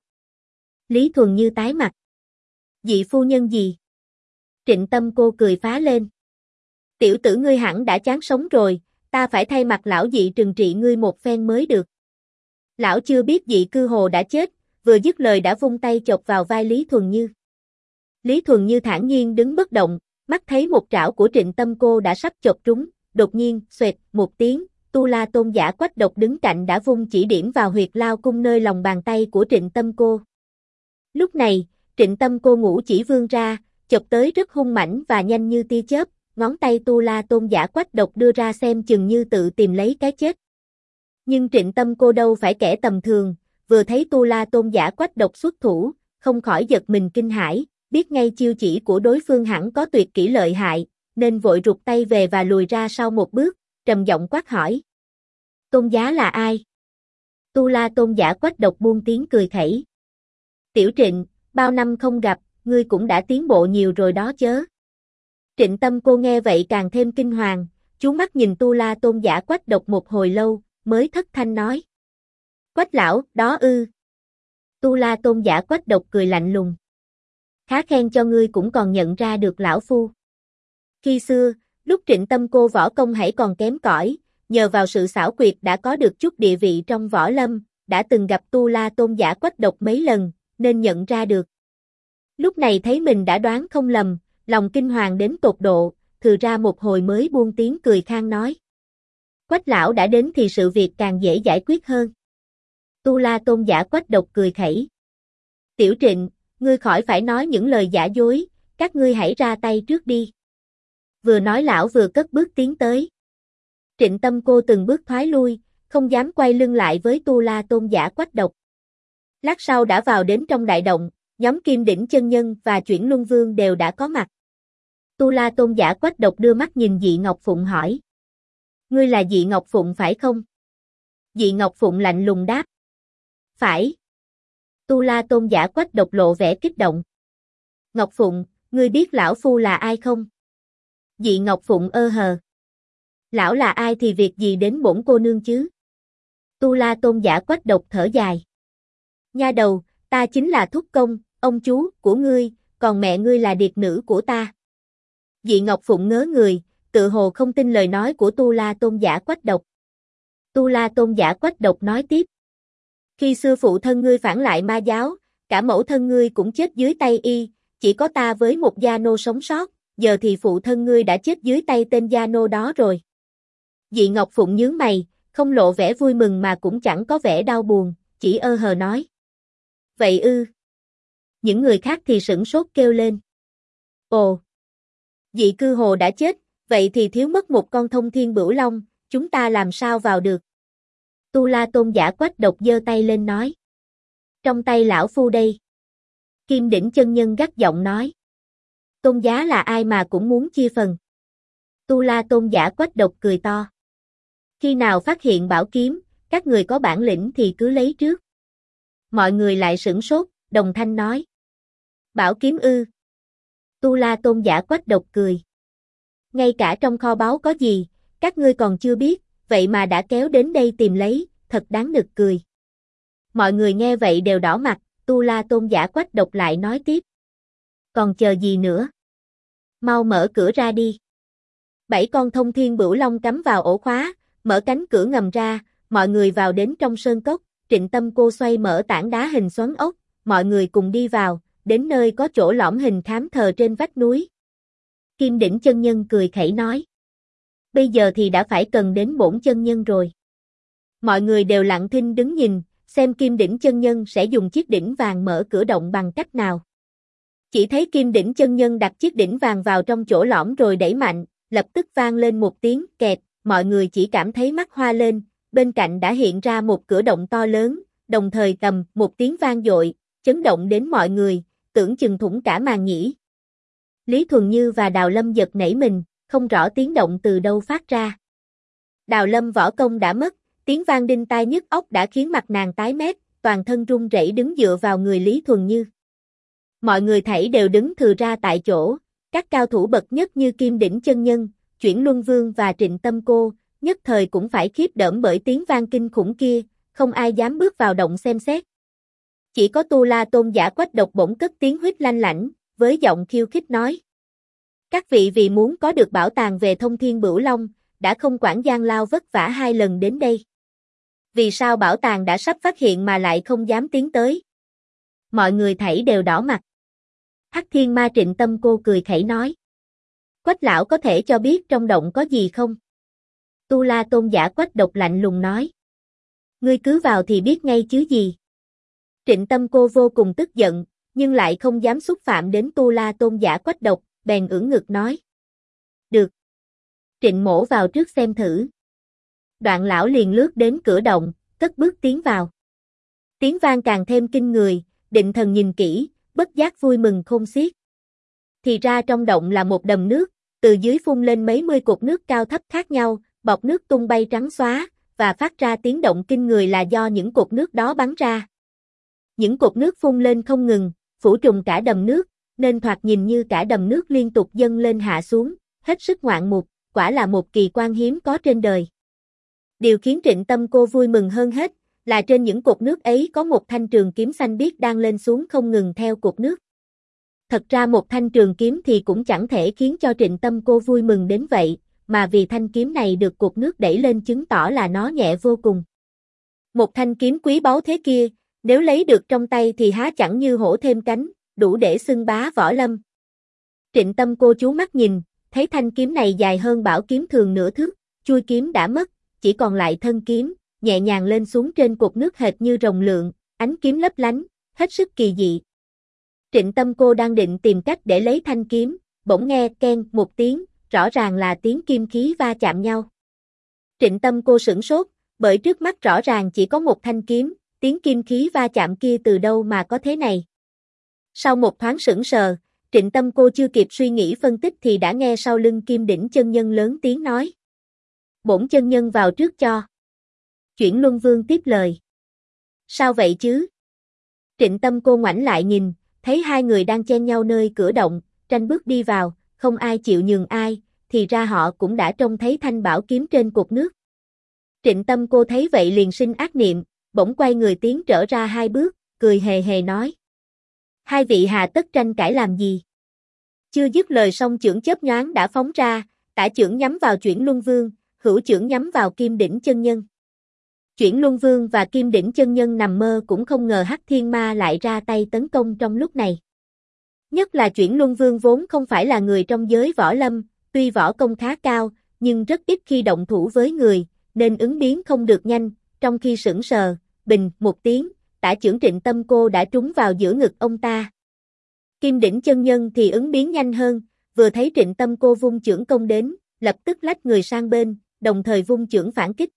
Lý Thuần Như tái mặt. Dị phu nhân gì? Trịnh Tâm Cô cười phá lên. Tiểu tử ngươi hẳn đã chán sống rồi, ta phải thay mặt lão dị trừng trị ngươi một phen mới được. Lão chưa biết dị cư hồ đã chết, vừa dứt lời đã vung tay chộp vào vai Lý Thuần Như. Lý Thuần Như thản nhiên đứng bất động, mắt thấy một trảo của Trịnh Tâm Cô đã sắp chộp trúng, đột nhiên, xoẹt, một tiếng, Tu La Tôn giả Quách Độc đứng cạnh đã vung chỉ điểm vào huyệt lao cung nơi lòng bàn tay của Trịnh Tâm Cô. Lúc này, Trịnh Tâm Cô ngũ chỉ vươn ra, chộp tới rất hung mãnh và nhanh như tia chớp, ngón tay Tu La Tôn giả Quách Độc đưa ra xem chừng như tự tìm lấy cái chết. Nhưng Trịnh Tâm Cô đâu phải kẻ tầm thường, vừa thấy Tu La Tôn giả Quách Độc xuất thủ, không khỏi giật mình kinh hãi, biết ngay chiêu chỉ của đối phương hẳn có tuyệt kỹ lợi hại, nên vội rụt tay về và lùi ra sau một bước, trầm giọng quát hỏi. Tôn giá là ai? Tu La Tôn giả Quách Độc buông tiếng cười khẩy. Tiểu Trịnh, bao năm không gặp, ngươi cũng đã tiến bộ nhiều rồi đó chớ. Trịnh Tâm Cô nghe vậy càng thêm kinh hoàng, chú mắt nhìn Tu La Tôn giả Quách Độc một hồi lâu, mới thất thanh nói. Quách lão, đó ư. Tu La Tôn giả Quách Độc cười lạnh lùng. Khá khen cho ngươi cũng còn nhận ra được lão phu. Khi xưa, lúc Trịnh Tâm Cô võ công hãy còn kém cỏi, nhờ vào sự xảo quyệt đã có được chút địa vị trong võ lâm, đã từng gặp Tu La Tôn giả Quách Độc mấy lần, nên nhận ra được. Lúc này thấy mình đã đoán không lầm, lòng kinh hoàng đến tột độ, thừ ra một hồi mới buông tiếng cười khang nói. Quách lão đã đến thì sự việc càng dễ giải quyết hơn. Tu La Tôn giả Quách Độc cười khẩy. Tiểu Trịnh, ngươi khỏi phải nói những lời giả dối, các ngươi hãy ra tay trước đi. Vừa nói lão vừa cất bước tiến tới. Trịnh Tâm Cô từng bước thoái lui, không dám quay lưng lại với Tu La Tôn giả Quách Độc. Lát sau đã vào đến trong đại động, nhóm Kim Đỉnh chân nhân và Chuyển Luân Vương đều đã có mặt. Tu La Tôn giả Quách Độc đưa mắt nhìn Dị Ngọc Phụng hỏi. Ngươi là Dị Ngọc Phụng phải không? Dị Ngọc Phụng lạnh lùng đáp. Phải. Tu La Tôn giả Quách Độc lộ vẻ kích động. Ngọc Phụng, ngươi biết lão phu là ai không? Dị Ngọc Phụng ơ hờ. Lão là ai thì việc gì đến bổn cô nương chứ? Tu La Tôn giả Quách Độc thở dài. Nha đầu, ta chính là thúc công, ông chú của ngươi, còn mẹ ngươi là điệt nữ của ta. Dị Ngọc Phụng ngớ người, tự hồ không tin lời nói của Tu La Tôn giả Quách Độc. Tu La Tôn giả Quách Độc nói tiếp. Khi xưa phụ thân ngươi phản lại ma giáo, cả mẫu thân ngươi cũng chết dưới tay y, chỉ có ta với một gia nô sống sót, giờ thì phụ thân ngươi đã chết dưới tay tên gia nô đó rồi. Dị Ngọc Phụng nhướng mày, không lộ vẻ vui mừng mà cũng chẳng có vẻ đau buồn, chỉ ơ hờ nói. Vậy ư? Những người khác thì sửng sốt kêu lên. Ồ! Dị cư hồ đã chết, vậy thì thiếu mất một con thông thiên bửu long, chúng ta làm sao vào được? Tu La Tôn giả Quách Độc giơ tay lên nói. Trong tay lão phu đây. Kim Đỉnh chân nhân gắt giọng nói. Tôn giá là ai mà cũng muốn chia phần. Tu La Tôn giả Quách Độc cười to. Khi nào phát hiện bảo kiếm, các người có bản lĩnh thì cứ lấy trước. Mọi người lại sửng sốt, đồng thanh nói. Bảo kiếm ư? Tu La Tôn Giả Quách độc cười. Ngay cả trong kho báu có gì, các ngươi còn chưa biết, vậy mà đã kéo đến đây tìm lấy, thật đáng nực cười. Mọi người nghe vậy đều đỏ mặt, Tu La Tôn Giả Quách độc lại nói tiếp. Còn chờ gì nữa? Mau mở cửa ra đi. 7 con thông thiên bửu long cắm vào ổ khóa, mở cánh cửa ngầm ra, mọi người vào đến trong sơn cốc, Trịnh Tâm Cô xoay mở tảng đá hình xoắn ốc, mọi người cùng đi vào, đến nơi có chỗ lõm hình khám thờ trên vách núi. Kim Đỉnh chân nhân cười khẩy nói. Bây giờ thì đã phải cần đến bổn chân nhân rồi. Mọi người đều lặng thinh đứng nhìn, xem Kim Đỉnh chân nhân sẽ dùng chiếc đỉnh vàng mở cửa động bằng cách nào. Chỉ thấy Kim Đỉnh chân nhân đặt chiếc đỉnh vàng vào trong chỗ lõm rồi đẩy mạnh, lập tức vang lên một tiếng kẹt, mọi người chỉ cảm thấy mắt hoa lên, bên cạnh đã hiện ra một cửa động to lớn, đồng thời cầm một tiếng vang dội, chấn động đến mọi người, tưởng chừng thủng cả màn nhĩ. Lý Thuần Như và Đào Lâm giật nảy mình, không rõ tiếng động từ đâu phát ra. Đào Lâm võ công đã mất, tiếng vang đinh tai nhức óc đã khiến mặt nàng tái mét, toàn thân run rẩy đứng dựa vào người Lý Thuần Như. Mọi người thảy đều đứng thừ ra tại chỗ, các cao thủ bậc nhất như Kim Đỉnh chân nhân, Chuyển Luân Vương và Trịnh Tâm Cô, nhất thời cũng phải khiếp đỡm bởi tiếng vang kinh khủng kia, không ai dám bước vào động xem xét. Chỉ có Tu La Tôn Giả Quách độc bỗng cất tiếng huýt lanh lảnh, với giọng khiêu khích nói. Các vị vì muốn có được bảo tàng về thông thiên bửu long, đã không quản gian lao vất vả 2 lần đến đây. Vì sao bảo tàng đã sắp phát hiện mà lại không dám tiến tới? Mọi người thảy đều đỏ mặt. Hắc Thiên Ma Trịnh Tâm Cô cười khẩy nói. Quách lão có thể cho biết trong động có gì không? Tu La Tôn Giả Quách độc lạnh lùng nói. Ngươi cứ vào thì biết ngay chứ gì. Trịnh Tâm Cô vô cùng tức giận, nhưng lại không dám xúc phạm đến Tu La Tôn Giả Quách độc, bèn ưỡn ngực nói. Được. Trịnh mổ vào trước xem thử. Đoạn lão liền lướt đến cửa động, cất bước tiến vào. Tiếng vang càng thêm kinh người, định thần nhìn kỹ, bất giác vui mừng khôn xiết. Thì ra trong động là một đầm nước, từ dưới phun lên mấy mươi cột nước cao thấp khác nhau, bọt nước tung bay trắng xóa, và phát ra tiếng động kinh người là do những cột nước đó bắn ra. Những cột nước phun lên không ngừng, phủ trùm cả đầm nước, nên thoạt nhìn như cả đầm nước liên tục dâng lên hạ xuống, hết sức ngoạn mục, quả là một kỳ quan hiếm có trên đời. Điều khiến Trịnh Tâm Cô vui mừng hơn hết, là trên những cột nước ấy có một thanh trường kiếm xanh biếc đang lên xuống không ngừng theo cột nước. Thật ra một thanh trường kiếm thì cũng chẳng thể khiến cho Trịnh Tâm Cô vui mừng đến vậy, mà vì thanh kiếm này được cột nước đẩy lên chứng tỏ là nó nhẹ vô cùng. Một thanh kiếm quý báu thế kia, nếu lấy được trong tay thì há chẳng như hổ thêm cánh, đủ để xưng bá võ lâm. Trịnh Tâm Cô chú mắt nhìn, thấy thanh kiếm này dài hơn bảo kiếm thường nửa thước, chuôi kiếm đã mất, chỉ còn lại thân kiếm, nhẹ nhàng lên xuống trên cột nước hệt như rồng lượn, ánh kiếm lấp lánh, hết sức kỳ dị. Trịnh Tâm Cô đang định tìm cách để lấy thanh kiếm, bỗng nghe keng một tiếng, rõ ràng là tiếng kim khí va chạm nhau. Trịnh Tâm Cô sửng sốt, bởi trước mắt rõ ràng chỉ có một thanh kiếm, tiếng kim khí va chạm kia từ đâu mà có thế này. Sau một thoáng sững sờ, Trịnh Tâm Cô chưa kịp suy nghĩ phân tích thì đã nghe sau lưng Kim Đỉnh chân nhân lớn tiếng nói. Bổn chân nhân vào trước cho. Chuyển Luân Vương tiếp lời. Sao vậy chứ? Trịnh Tâm Cô ngoảnh lại nhìn, thấy hai người đang chen nhau nơi cửa động, tranh bước đi vào, không ai chịu nhường ai, thì ra họ cũng đã trông thấy thanh bảo kiếm trên cột nước. Trịnh Tâm Cô thấy vậy liền sinh ác niệm, bỗng quay người tiến trở ra 2 bước, cười hề hề nói. Hai vị hà tất tranh cãi làm gì? Chưa dứt lời song chưởng chớp nhoáng đã phóng ra, tả chưởng nhắm vào Chuyển Luân Vương, hữu chưởng nhắm vào Kim Đỉnh chân nhân. Chuyển Luân Vương và Kim Đỉnh chân nhân nằm mơ cũng không ngờ Hắc Thiên Ma lại ra tay tấn công trong lúc này. Nhất là Chuyển Luân Vương vốn không phải là người trong giới võ lâm, tuy võ công khá cao, nhưng rất ít khi động thủ với người, nên ứng biến không được nhanh, trong khi sững sờ, bình một tiếng, tả chưởng Trịnh Tâm Cô đã trúng vào giữa ngực ông ta. Kim Đỉnh chân nhân thì ứng biến nhanh hơn, vừa thấy Trịnh Tâm Cô vung chưởng công đến, lập tức lách người sang bên, đồng thời vung chưởng phản kích.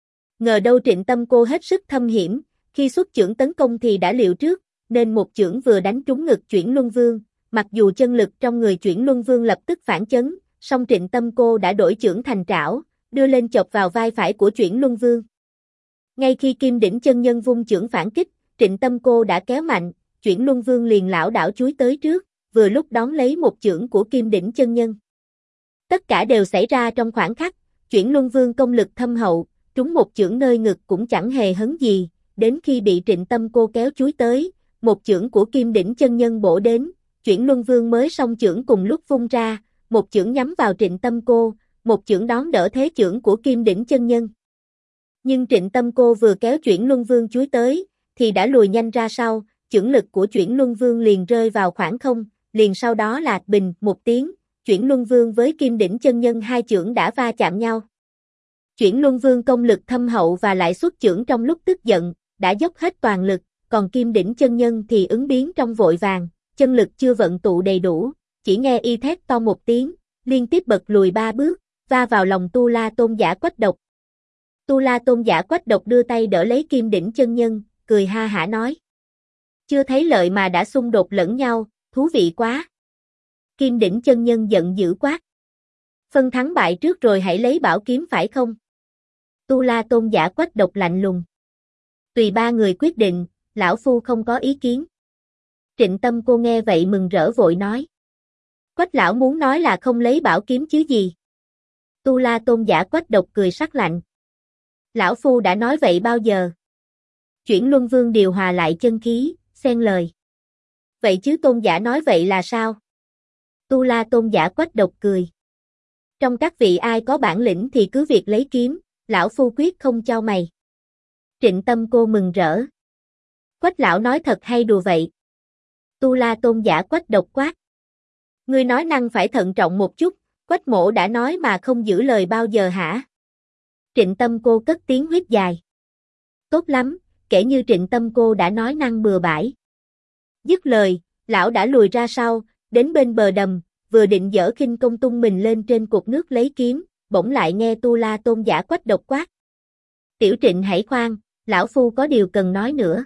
Ngờ đâu Trịnh Tâm Cô hết sức thâm hiểm, khi xuất chưởng tấn công thì đã liệu trước, nên một chưởng vừa đánh trúng ngực Chuyển Luân Vương, mặc dù chân lực trong người Chuyển Luân Vương lập tức phản chấn, song Trịnh Tâm Cô đã đổi chưởng thành trảo, đưa lên chộp vào vai phải của Chuyển Luân Vương. Ngay khi Kim Đỉnh chân nhân vung chưởng phản kích, Trịnh Tâm Cô đã kéo mạnh, Chuyển Luân Vương liền lảo đảo chúi tới trước, vừa lúc đón lấy một chưởng của Kim Đỉnh chân nhân. Tất cả đều xảy ra trong khoảnh khắc, Chuyển Luân Vương công lực thâm hậu, trúng một chưởng nơi ngực cũng chẳng hề hấn gì, đến khi bị Trịnh Tâm Cô kéo chúi tới, một chưởng của Kim Đỉnh chân nhân bổ đến, Chuyển Luân Vương mới song chưởng cùng lúc vung ra, một chưởng nhắm vào Trịnh Tâm Cô, một chưởng đón đỡ thế chưởng của Kim Đỉnh chân nhân. Nhưng Trịnh Tâm Cô vừa kéo Chuyển Luân Vương chúi tới, thì đã lùi nhanh ra sau, chưởng lực của Chuyển Luân Vương liền rơi vào khoảng không, liền sau đó là bình một tiếng, Chuyển Luân Vương với Kim Đỉnh chân nhân hai chưởng đã va chạm nhau. Chuyển Luân Vương công lực thâm hậu và lại xuất chưởng trong lúc tức giận, đã dốc hết toàn lực, còn Kim Đỉnh chân nhân thì ứng biến trong vội vàng, chân lực chưa vận tụ đầy đủ, chỉ nghe y thét to một tiếng, liên tiếp bật lùi 3 bước, va vào lòng Tu La Tôn Giả Quách Độc. Tu La Tôn Giả Quách Độc đưa tay đỡ lấy Kim Đỉnh chân nhân, cười ha hả nói: chưa thấy lợi mà đã xung đột lẫn nhau, thú vị quá. Kim Đỉnh chân nhân giận dữ quát: phân thắng bại trước rồi hãy lấy bảo kiếm phải không? Tu La Tôn Giả Quách Độc lạnh lùng: tùy ba người quyết định, lão phu không có ý kiến. Trịnh Tâm Cô nghe vậy mừng rỡ vội nói: Quách lão muốn nói là không lấy bảo kiếm chứ gì? Tu La Tôn Giả Quách Độc cười sắc lạnh: lão phu đã nói vậy bao giờ? Chuyển Luân Vương điều hòa lại chân khí, xen lời: vậy chứ Tôn giả nói vậy là sao? Tu La Tôn Giả Quách Độc cười: trong các vị ai có bản lĩnh thì cứ việc lấy kiếm, lão phu quyết không cho mày. Trịnh Tâm Cô mừng rỡ: Quách lão nói thật hay đùa vậy? Tu La Tôn Giả Quách Độc quát: ngươi nói năng phải thận trọng một chút, Quách mỗ đã nói mà không giữ lời bao giờ hả? Trịnh Tâm Cô cất tiếng huýt dài: tốt lắm, kể như Trịnh Tâm Cô đã nói năng bừa bãi. Dứt lời, lão đã lùi ra sau, đến bên bờ đầm, vừa định dở khinh công tung mình lên trên cột nước lấy kiếm, bỗng lại nghe Tu La Tôn Giả Quách Độc quát: tiểu Trịnh hãy khoan, lão phu có điều cần nói nữa.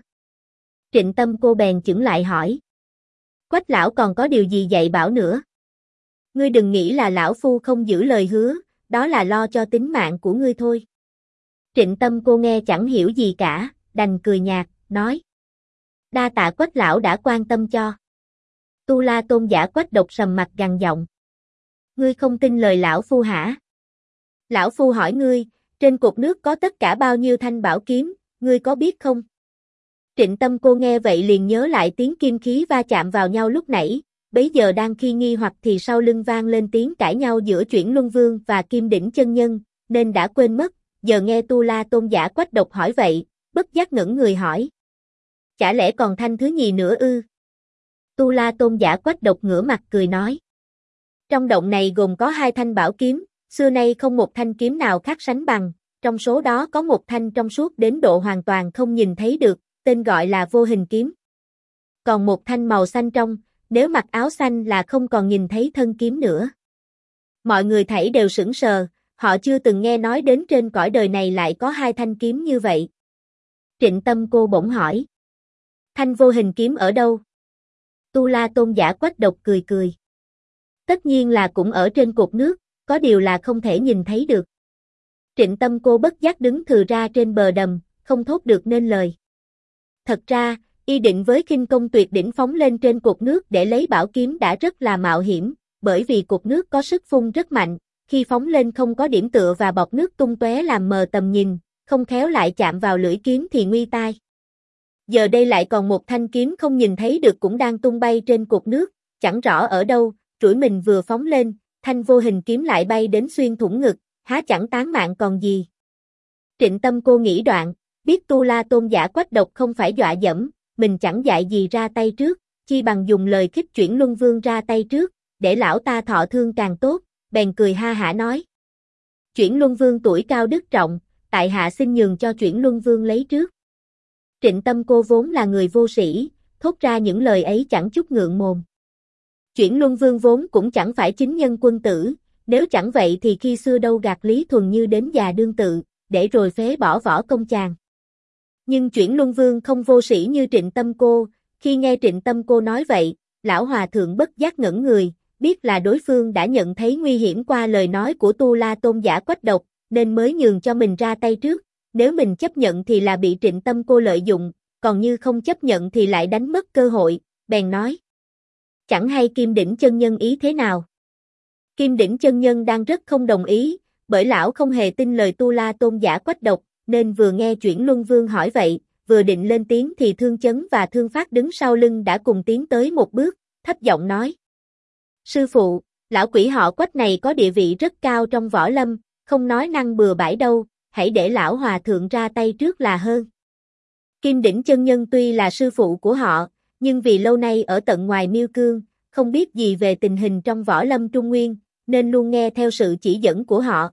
Trịnh Tâm Cô bèn chững lại hỏi: Quách lão còn có điều gì dạy bảo nữa? Ngươi đừng nghĩ là lão phu không giữ lời hứa, đó là lo cho tính mạng của ngươi thôi. Trịnh Tâm Cô nghe chẳng hiểu gì cả, đành cười nhạt, nói: đa tạ Quách lão đã quan tâm cho. Tu La Tôn Giả Quách Độc sầm mặt gằn giọng: ngươi không tin lời lão phu hả? Lão phu hỏi ngươi, trên cột nước có tất cả bao nhiêu thanh bảo kiếm, ngươi có biết không? Trịnh Tâm Cô nghe vậy liền nhớ lại tiếng kim khí va chạm vào nhau lúc nãy, bấy giờ đang khi nghi hoặc thì sau lưng vang lên tiếng cãi nhau giữa Chuyển Luân Vương và Kim Đỉnh chân nhân, nên đã quên mất, giờ nghe Tu La Tôn Giả Quách Độc hỏi vậy, bất giác ngẩng người hỏi: chả lẽ còn thanh thứ nhì nữa ư? Tu La Tôn Giả Quách Độc ngửa mặt cười nói: trong động này gồm có 2 thanh bảo kiếm, xưa nay không một thanh kiếm nào khác sánh bằng, trong số đó có một thanh trong suốt đến độ hoàn toàn không nhìn thấy được, tên gọi là Vô Hình Kiếm. Còn một thanh màu xanh trong, nếu mặc áo xanh là không còn nhìn thấy thân kiếm nữa. Mọi người thảy đều sững sờ, họ chưa từng nghe nói đến trên cõi đời này lại có 2 thanh kiếm như vậy. Trịnh Tâm Cô bỗng hỏi: thanh Vô Hình Kiếm ở đâu? Tu La Tôn Giả Quách Độc cười cười: tất nhiên là cũng ở trên cột nước, có điều là không thể nhìn thấy được. Trịnh Tâm Cô bất giác đứng thừ ra trên bờ đầm, không thốt được nên lời. Thật ra, y định với khinh công tuyệt đỉnh phóng lên trên cột nước để lấy bảo kiếm đã rất là mạo hiểm, bởi vì cột nước có sức phun rất mạnh, khi phóng lên không có điểm tựa và bọt nước tung tóe làm mờ tầm nhìn, không khéo lại chạm vào lưỡi kiếm thì nguy tai. Giờ đây lại còn một thanh kiếm không nhìn thấy được cũng đang tung bay trên cột nước, chẳng rõ ở đâu, trũi mình vừa phóng lên, thanh Vô Hình Kiếm lại bay đến xuyên thủng ngực, há chẳng tán mạng còn gì. Trịnh Tâm Cô nghĩ đoạn, biết Tu La Tôn Giả Quách Độc không phải dọa dẫm, mình chẳng dạy gì ra tay trước, chi bằng dùng lời khích Chuyển Luân Vương ra tay trước, để lão ta thọ thương càng tốt, bèn cười ha hả nói: Chuyển Luân Vương tuổi cao đức trọng, tại hạ xin nhường cho Chuyển Luân Vương lấy trước. Trịnh Tâm Cô vốn là người vô sĩ, thốt ra những lời ấy chẳng chút ngượng mồm. Chuyển Luân Vương vốn cũng chẳng phải chính nhân quân tử, nếu chẳng vậy thì khi xưa đâu gạt Lý Thuần Như đến già đương tự, để rồi phế bỏ võ công chàng. Nhưng Chuyển Luân Vương không vô sĩ như Trịnh Tâm Cô, khi nghe Trịnh Tâm Cô nói vậy, lão hòa thượng bất giác ngẩn người, biết là đối phương đã nhận thấy nguy hiểm qua lời nói của Tu La Tôn Giả Quách Độc, nên mới nhường cho mình ra tay trước, nếu mình chấp nhận thì là bị Trịnh Tâm Cô lợi dụng, còn như không chấp nhận thì lại đánh mất cơ hội, bèn nói. Chẳng hay Kim Đỉnh chân nhân ý thế nào? Kim Đỉnh chân nhân đang rất không đồng ý, bởi lão không hề tin lời Tu La Tôn giả Quách độc, nên vừa nghe Chuyển Luân Vương hỏi vậy, vừa định lên tiếng thì Thương Chấn và Thương Phát đứng sau lưng đã cùng tiến tới một bước, thấp giọng nói. Sư phụ, lão quỷ họ Quách này có địa vị rất cao trong võ lâm, không nói năng bừa bãi đâu, hãy để lão hòa thượng ra tay trước là hơn. Kim Đỉnh chân nhân tuy là sư phụ của họ, nhưng vì lâu nay ở tận ngoài Miêu Cương, không biết gì về tình hình trong võ lâm Trung Nguyên, nên luôn nghe theo sự chỉ dẫn của họ.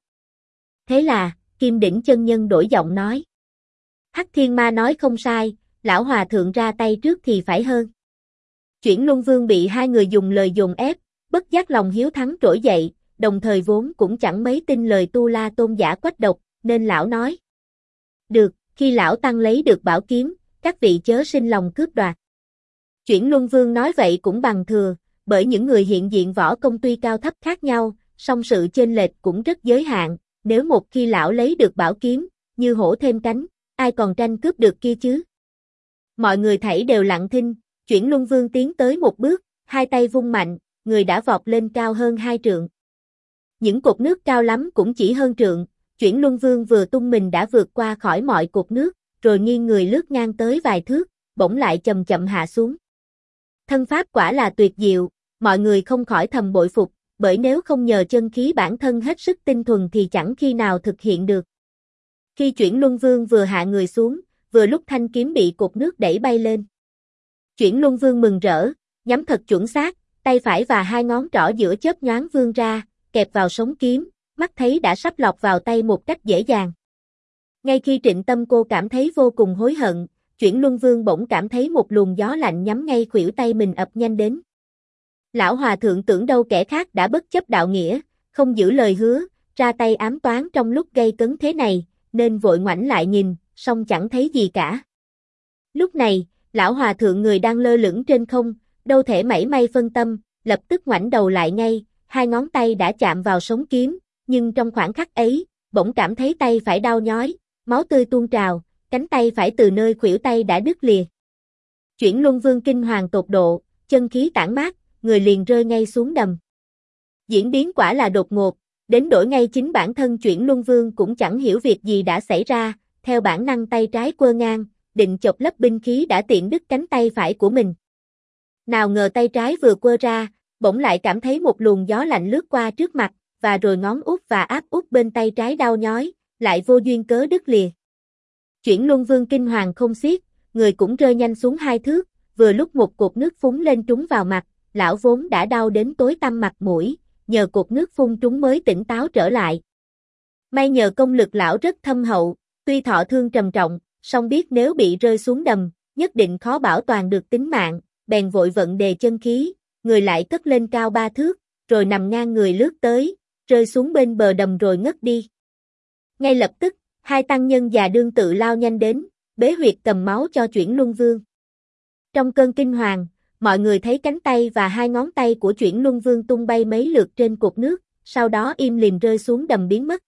Thế là, Kim Đỉnh chân nhân đổi giọng nói. Hắc Thiên Ma nói không sai, lão hòa thượng ra tay trước thì phải hơn. Chuyển Luân Vương bị hai người dùng lời dồn ép, bất giác lòng hiếu thắng trỗi dậy, đồng thời vốn cũng chẳng mấy tin lời Tu La Tôn giả Quách độc, nên lão nói. Được, khi lão tăng lấy được bảo kiếm, các vị chớ sinh lòng cướp đoạt. Chuyển Luân Vương nói vậy cũng bằng thừa, bởi những người hiện diện võ công tuy cao thấp khác nhau, song sự chênh lệch cũng rất giới hạn, nếu một khi lão lấy được bảo kiếm, như hổ thêm cánh, ai còn tranh cướp được kia chứ? Mọi người thảy đều lặng thinh, Chuyển Luân Vương tiến tới một bước, hai tay vung mạnh, người đã vọt lên cao hơn 2 trượng. Những cột nước cao lắm cũng chỉ hơn trượng, Chuyển Luân Vương vừa tung mình đã vượt qua khỏi mọi cột nước, rồi nghiêng người lướt ngang tới vài thước, bỗng lại chậm chậm hạ xuống. Thân pháp quả là tuyệt diệu, mọi người không khỏi thầm bội phục, bởi nếu không nhờ chân khí bản thân hết sức tinh thuần thì chẳng khi nào thực hiện được. Khi Chuyển Luân Vương vừa hạ người xuống, vừa lúc thanh kiếm bị cột nước đẩy bay lên. Chuyển Luân Vương mừng rỡ, nhắm thật chuẩn xác, tay phải và hai ngón trỏ giữa chớp nhoáng vươn ra, kẹp vào sống kiếm, mắt thấy đã sắp lọt vào tay một cách dễ dàng. Ngay khi Trịnh Tâm Cô cảm thấy vô cùng hối hận, Chuyển Luân Vương bỗng cảm thấy một luồng gió lạnh nhắm ngay khuỷu tay mình ập nhanh đến. Lão hòa thượng tưởng đâu kẻ khác đã bất chấp đạo nghĩa, không giữ lời hứa, ra tay ám toán trong lúc gây cấn thế này, nên vội ngoảnh lại nhìn, song chẳng thấy gì cả. Lúc này, lão hòa thượng người đang lơ lửng trên không, đâu thể mảy may phân tâm, lập tức ngoảnh đầu lại ngay, hai ngón tay đã chạm vào sống kiếm, nhưng trong khoảnh khắc ấy, bỗng cảm thấy tay phải đau nhói, máu tươi tuôn trào, cánh tay phải từ nơi khuỷu tay đã đứt lìa. Chuyển Luân Vương kinh hoàng tột độ, chân khí tản mát, người liền rơi ngay xuống đầm. Diễn biến quả là đột ngột, đến đổi ngay chính bản thân Chuyển Luân Vương cũng chẳng hiểu việc gì đã xảy ra, theo bản năng tay trái quơ ngang, định chộp lấp binh khí đã tiện đứt cánh tay phải của mình. Nào ngờ tay trái vừa quơ ra, bỗng lại cảm thấy một luồng gió lạnh lướt qua trước mặt, và rồi ngón út và áp út bên tay trái đau nhói, lại vô duyên cớ đứt lìa. Chuyển Luân Vương kinh hoàng không xiết, người cũng rơi nhanh xuống 2 thước, vừa lúc một cột nước phúng lên trúng vào mặt, lão vốn đã đau đến tối tăm mặt mũi, nhờ cột nước phun trúng mới tỉnh táo trở lại. May nhờ công lực lão rất thâm hậu, tuy thọ thương trầm trọng, song biết nếu bị rơi xuống đầm, nhất định khó bảo toàn được tính mạng, bèn vội vận đề chân khí, người lại cất lên cao 3 thước, rồi nằm ngang người lướt tới, rơi xuống bên bờ đầm rồi ngất đi. Ngay lập tức, hai tăng nhân già đương tự lao nhanh đến, bế huyệt cầm máu cho Chuyển Luân Vương. Trong cơn kinh hoàng, mọi người thấy cánh tay và hai ngón tay của Chuyển Luân Vương tung bay mấy lượt trên cột nước, sau đó im lìm rơi xuống đầm biến mất.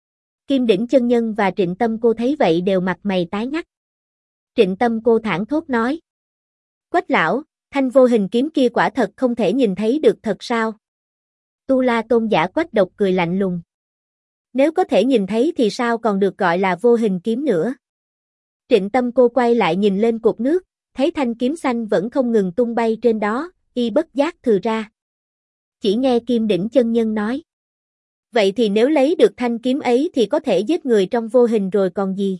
Kim Đỉnh chân nhân và Trịnh Tâm Cô thấy vậy đều mặt mày tái ngắt. Trịnh Tâm Cô thảng thốt nói. Quách lão, thanh vô hình kiếm kia quả thật không thể nhìn thấy được thật sao? Tu La Tôn giả Quách độc cười lạnh lùng. Nếu có thể nhìn thấy thì sao còn được gọi là vô hình kiếm nữa? Trịnh Tâm Cô quay lại nhìn lên cột nước, thấy thanh kiếm xanh vẫn không ngừng tung bay trên đó, y bất giác thừ ra. Chỉ nghe Kim Đỉnh chân nhân nói. Vậy thì nếu lấy được thanh kiếm ấy thì có thể giết người trong vô hình rồi còn gì?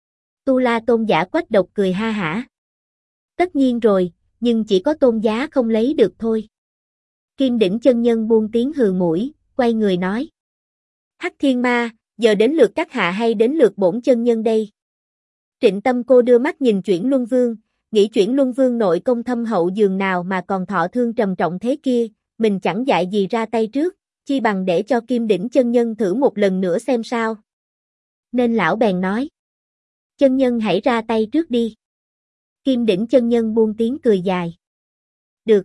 Tu La Tôn giả Quách độc cười ha hả. Tất nhiên rồi, nhưng chỉ có Tôn giá không lấy được thôi. Kim Đỉnh chân nhân buông tiếng hừ mũi, quay người nói. Hắc Thiên Ma, giờ đến lượt các hạ hay đến lượt bổn chân nhân đây? Trịnh Tâm Cô đưa mắt nhìn Chuyển Luân Vương, nghĩ Chuyển Luân Vương nội công thâm hậu dường nào mà còn thọ thương trầm trọng thế kia, mình chẳng dại gì ra tay trước, chi bằng để cho Kim Đỉnh chân nhân thử một lần nữa xem sao. Nên lão bèn nói. Chân nhân hãy ra tay trước đi. Kim Đỉnh chân nhân buông tiếng cười dài. Được.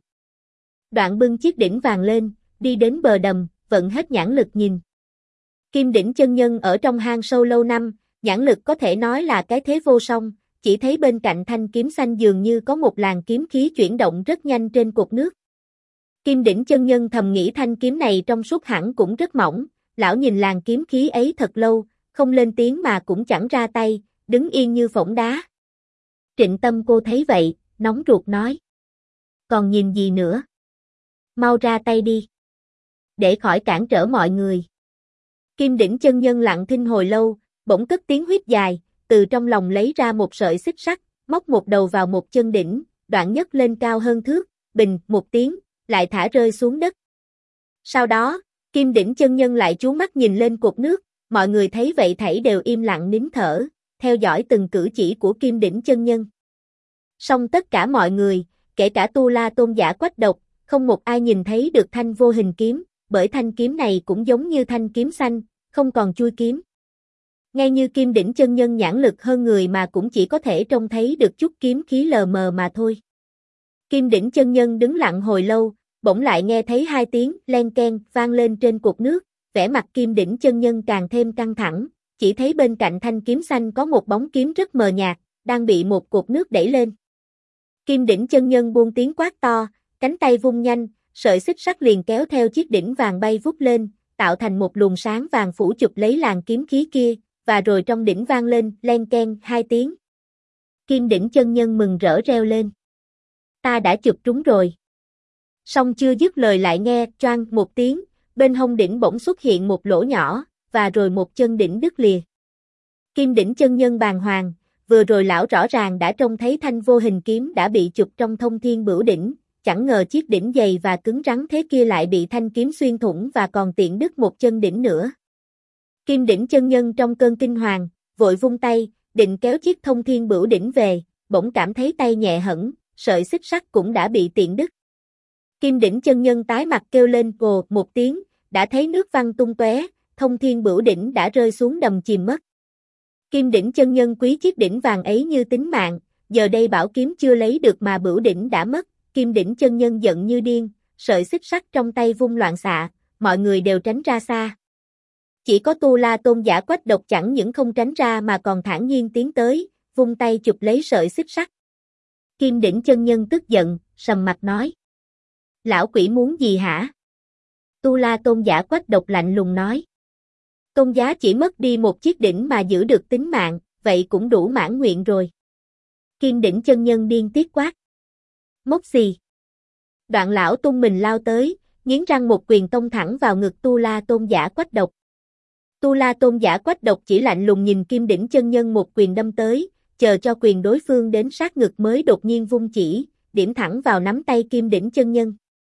Đoạn bưng chiếc đỉnh vàng lên, đi đến bờ đầm, vận hết nhãn lực nhìn. Kim Đỉnh chân nhân ở trong hang sâu lâu năm, nhãn lực có thể nói là cái thế vô song, chỉ thấy bên cạnh thanh kiếm xanh dường như có một làn kiếm khí chuyển động rất nhanh trên cột nước. Kim Đỉnh chân nhân thầm nghĩ thanh kiếm này trong suốt hẳn cũng rất mỏng, lão nhìn làn kiếm khí ấy thật lâu, không lên tiếng mà cũng chẳng ra tay, đứng yên như phỗng đá. Trịnh Tâm Cô thấy vậy, nóng ruột nói. Còn nhìn gì nữa? Mau ra tay đi. Để khỏi cản trở mọi người. Kim Đỉnh chân nhân lặng thinh hồi lâu, bỗng cất tiếng huýt dài, từ trong lòng lấy ra một sợi xích sắt, móc một đầu vào một chân đỉnh, đoạn nhấc lên cao hơn thước, bình một tiếng, lại thả rơi xuống đất. Sau đó, Kim Đỉnh chân nhân lại chú mắt nhìn lên cột nước, mọi người thấy vậy thảy đều im lặng nín thở, theo dõi từng cử chỉ của Kim Đỉnh chân nhân. Song tất cả mọi người, kể cả Tu La Tôn giả Quách Độc, không một ai nhìn thấy được thanh vô hình kiếm, bởi thanh kiếm này cũng giống như thanh kiếm xanh, không còn chui kiếm. Ngay như Kim Đỉnh chân nhân nhãn lực hơn người mà cũng chỉ có thể trông thấy được chút kiếm khí lờ mờ mà thôi. Kim Đỉnh chân nhân đứng lặng hồi lâu, bỗng lại nghe thấy hai tiếng len keng vang lên trên cột nước, vẻ mặt Kim Đỉnh chân nhân càng thêm căng thẳng, chỉ thấy bên cạnh thanh kiếm xanh có một bóng kiếm rất mờ nhạt, đang bị một cột nước đẩy lên. Kim Đỉnh chân nhân buông tiếng quát to, cánh tay vung nhanh, sợi xích sắt liền kéo theo chiếc đỉnh vàng bay vút lên, tạo thành một luồng sáng vàng phủ chụp lấy làn kiếm khí kia, và rồi trong đỉnh vang lên len keng hai tiếng. Kim Đỉnh chân nhân mừng rỡ reo lên. Ta đã chụp trúng rồi. Song chưa dứt lời lại nghe choang một tiếng, bên hông đỉnh bỗng xuất hiện một lỗ nhỏ, và rồi một chân đỉnh đứt lìa. Kim Đỉnh chân nhân bàng hoàng, vừa rồi lão rõ ràng đã trông thấy thanh vô hình kiếm đã bị chụp trong Thông Thiên Bửu Đỉnh, chẳng ngờ chiếc đỉnh dày và cứng rắn thế kia lại bị thanh kiếm xuyên thủng và còn tiện đứt một chân đỉnh nữa. Kim Đỉnh chân nhân trong cơn kinh hoàng, vội vung tay, định kéo chiếc Thông Thiên Bửu Đỉnh về, bỗng cảm thấy tay nhẹ hẫng, sợi xích sắt cũng đã bị tiện đứt. Kim Đỉnh chân nhân tái mặt kêu lên ồ một tiếng, đã thấy nước văng tung tóe, Thông Thiên Bửu Đỉnh đã rơi xuống đầm chìm mất. Kim Đỉnh chân nhân quý chiếc đỉnh vàng ấy như tính mạng, giờ đây bảo kiếm chưa lấy được mà Bửu Đỉnh đã mất, Kim Đỉnh chân nhân giận như điên, sợi xích sắt trong tay vung loạn xạ, mọi người đều tránh ra xa. Chỉ có Tu La Tôn giả Quách Độc chẳng những không tránh ra mà còn thản nhiên tiến tới, vung tay chụp lấy sợi xích sắt. Kim Đỉnh chân nhân tức giận, sầm mặt nói. Lão quỷ muốn gì hả? Tu La Tôn giả Quách Độc lạnh lùng nói. Tôn giá chỉ mất đi một chiếc đỉnh mà giữ được tính mạng, vậy cũng đủ mãn nguyện rồi. Kim Đỉnh chân nhân điên tiết quát. Mốc xì. Đoạn lão tung mình lao tới, nghiến răng một quyền tông thẳng vào ngực Tu La Tôn giả Quách Độc. Tu La Tôn giả Quách Độc chỉ lạnh lùng nhìn Kim Đỉnh chân nhân một quyền đâm tới, chờ cho quyền đối phương đến sát ngực mới đột nhiên vung chỉ, điểm thẳng vào nắm tay Kim Đỉnh chân nhân.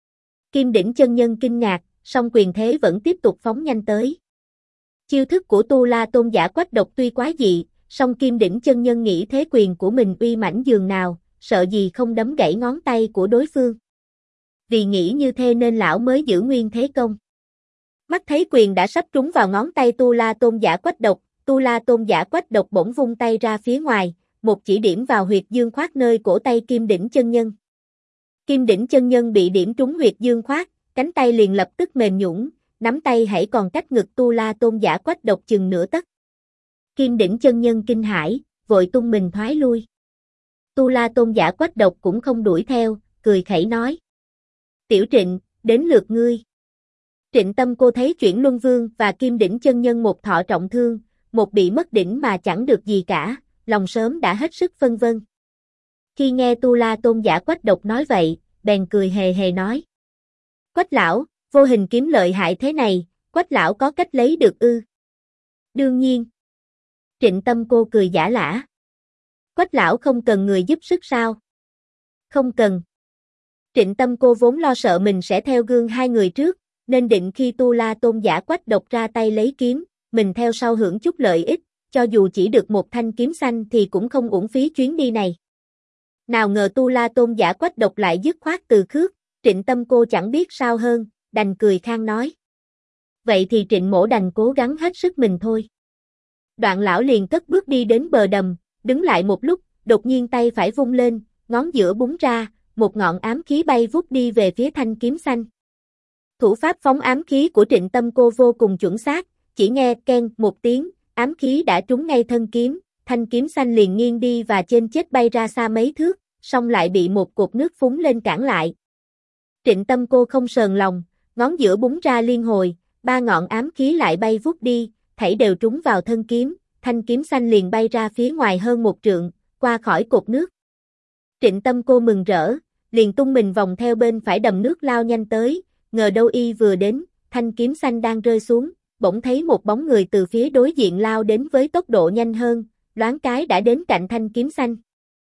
Kim Đỉnh chân nhân kinh ngạc, song quyền thế vẫn tiếp tục phóng nhanh tới. Chiêu thức của Tu La Tôn giả Quách Độc tuy quá dị, song Kim Đỉnh chân nhân nghĩ thế quyền của mình uy mãnh dường nào, sợ gì không đấm gãy ngón tay của đối phương. Vì nghĩ như thế nên lão mới giữ nguyên thế công. Mắt thấy quyền đã sắp trúng vào ngón tay Tu La Tôn giả Quách Độc, Tu La Tôn giả Quách Độc bỗng vung tay ra phía ngoài, một chỉ điểm vào huyệt dương khoát nơi cổ tay Kim Đỉnh chân nhân. Kim Đỉnh chân nhân bị điểm trúng huyệt dương khoát, cánh tay liền lập tức mềm nhũn, nắm tay hãy còn cách ngực Tu La Tôn giả Quách Độc chừng nửa tấc. Kim Đỉnh chân nhân kinh hãi, vội tung mình thoái lui. Tu La Tôn giả Quách Độc cũng không đuổi theo, cười khẩy nói. Tiểu Trịnh, đến lượt ngươi. Trịnh Tâm Cô thấy Chuyển Luân Vương và Kim Đỉnh chân nhân một thọ trọng thương, một bị mất đỉnh mà chẳng được gì cả, lòng sớm đã hết sức phân vân. Khi nghe Tu La Tôn giả Quách Độc nói vậy, bèn cười hề hề nói. Quách lão, vô hình kiếm lợi hại thế này, Quách lão có cách lấy được ư? Đương nhiên. Trịnh Tâm Cô cười giả lả. Quách lão không cần người giúp sức sao? Không cần. Trịnh Tâm Cô vốn lo sợ mình sẽ theo gương hai người trước, nên định khi Tu La Tôn giả Quách Độc ra tay lấy kiếm, mình theo sau hưởng chút lợi ích, cho dù chỉ được một thanh kiếm xanh thì cũng không uổng phí chuyến đi này. Nào ngờ Tu La Tôn giả Quách Độc lại dứt khoát từ khước, Trịnh Tâm Cô chẳng biết sao hơn, đành cười khang nói. Vậy thì Trịnh mỗ đành cố gắng hết sức mình thôi. Đoạn lão liền cất bước đi đến bờ đầm, đứng lại một lúc, đột nhiên tay phải vung lên, ngón giữa búng ra, một ngọn ám khí bay vút đi về phía thanh kiếm xanh. Thủ pháp phóng ám khí của Trịnh Tâm Cô vô cùng chuẩn xác, chỉ nghe keng một tiếng, ám khí đã trúng ngay thân kiếm, thanh kiếm xanh liền nghiêng đi và trên chết bay ra xa mấy thước, song lại bị một cột nước phúng lên cản lại. Trịnh Tâm Cô không sờn lòng, ngón giữa búng ra liên hồi, 3 ngọn ám khí lại bay vút đi, thảy đều trúng vào thân kiếm, thanh kiếm xanh liền bay ra phía ngoài hơn 1 trượng, qua khỏi cột nước. Trịnh Tâm Cô mừng rỡ, liền tung mình vòng theo bên phải đầm nước lao nhanh tới, ngờ đâu y vừa đến, thanh kiếm xanh đang rơi xuống, bỗng thấy một bóng người từ phía đối diện lao đến với tốc độ nhanh hơn, loáng cái đã đến cạnh thanh kiếm xanh.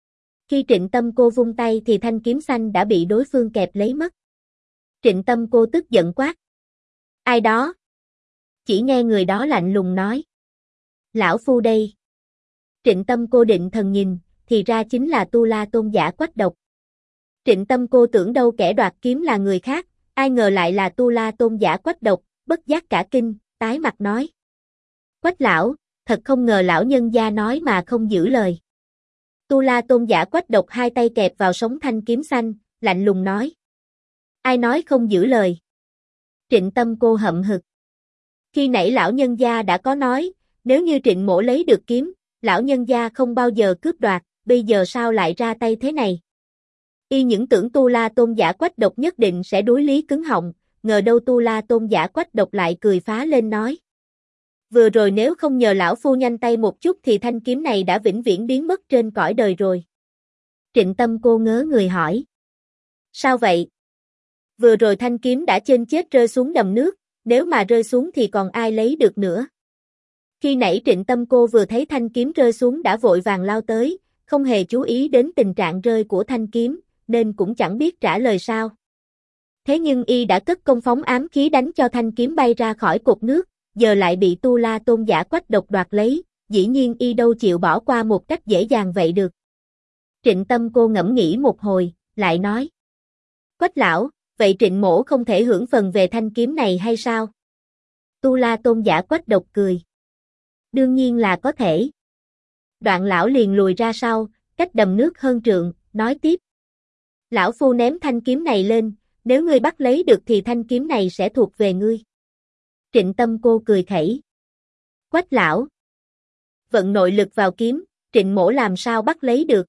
Khi Trịnh Tâm Cô vung tay thì thanh kiếm xanh đã bị đối phương kẹp lấy mất. Trịnh Tâm Cô tức giận quát: "Ai đó?" Chỉ nghe người đó lạnh lùng nói: "Lão phu đây." Trịnh Tâm Cô định thần nhìn, thì ra chính là Tu La Tôn giả Quách Độc. Trịnh Tâm Cô tưởng đâu kẻ đoạt kiếm là người khác, ai ngờ lại là Tu La Tôn giả Quách Độc, bất giác cả kinh, tái mặt nói: "Quách lão, thật không ngờ lão nhân gia nói mà không giữ lời." Tu La Tôn giả Quách Độc hai tay kẹp vào sống thanh kiếm xanh, lạnh lùng nói: "Ai nói không giữ lời?" Trịnh Tâm Cô hậm hực. Khi nãy lão nhân gia đã có nói, nếu như Trịnh mỗ lấy được kiếm, lão nhân gia không bao giờ cướp đoạt, bây giờ sao lại ra tay thế này? Y những tưởng Tu La Tôn giả Quách Độc nhất định sẽ đối lý cứng họng, ngờ đâu Tu La Tôn giả Quách Độc lại cười phá lên nói: "Vừa rồi nếu không nhờ lão phu nhanh tay một chút thì thanh kiếm này đã vĩnh viễn biến mất trên cõi đời rồi." Trịnh Tâm Cô ngớ người hỏi: "Sao vậy?" "Vừa rồi thanh kiếm đã trên chết rơi xuống đầm nước, nếu mà rơi xuống thì còn ai lấy được nữa." Khi nãy Trịnh Tâm Cô vừa thấy thanh kiếm rơi xuống đã vội vàng lao tới, không hề chú ý đến tình trạng rơi của thanh kiếm, nên cũng chẳng biết trả lời sao. Thế nhưng y đã cất công phóng ám khí đánh cho thanh kiếm bay ra khỏi cột nước, giờ lại bị Tu La Tôn giả Quách Độc đoạt lấy, dĩ nhiên y đâu chịu bỏ qua một cách dễ dàng vậy được. Trịnh Tâm Cô ngẫm nghĩ một hồi, lại nói: "Quách lão, vậy Trịnh mỗ không thể hưởng phần về thanh kiếm này hay sao?" Tu La Tôn giả Quách Độc cười: "Đương nhiên là có thể." Đoạn lão liền lùi ra sau, cách đầm nước hơn trượng, nói tiếp: "Lão phu ném thanh kiếm này lên, nếu ngươi bắt lấy được thì thanh kiếm này sẽ thuộc về ngươi." Trịnh Tâm Cô cười khẩy: "Quách lão, vận nội lực vào kiếm, Trịnh mỗ làm sao bắt lấy được?"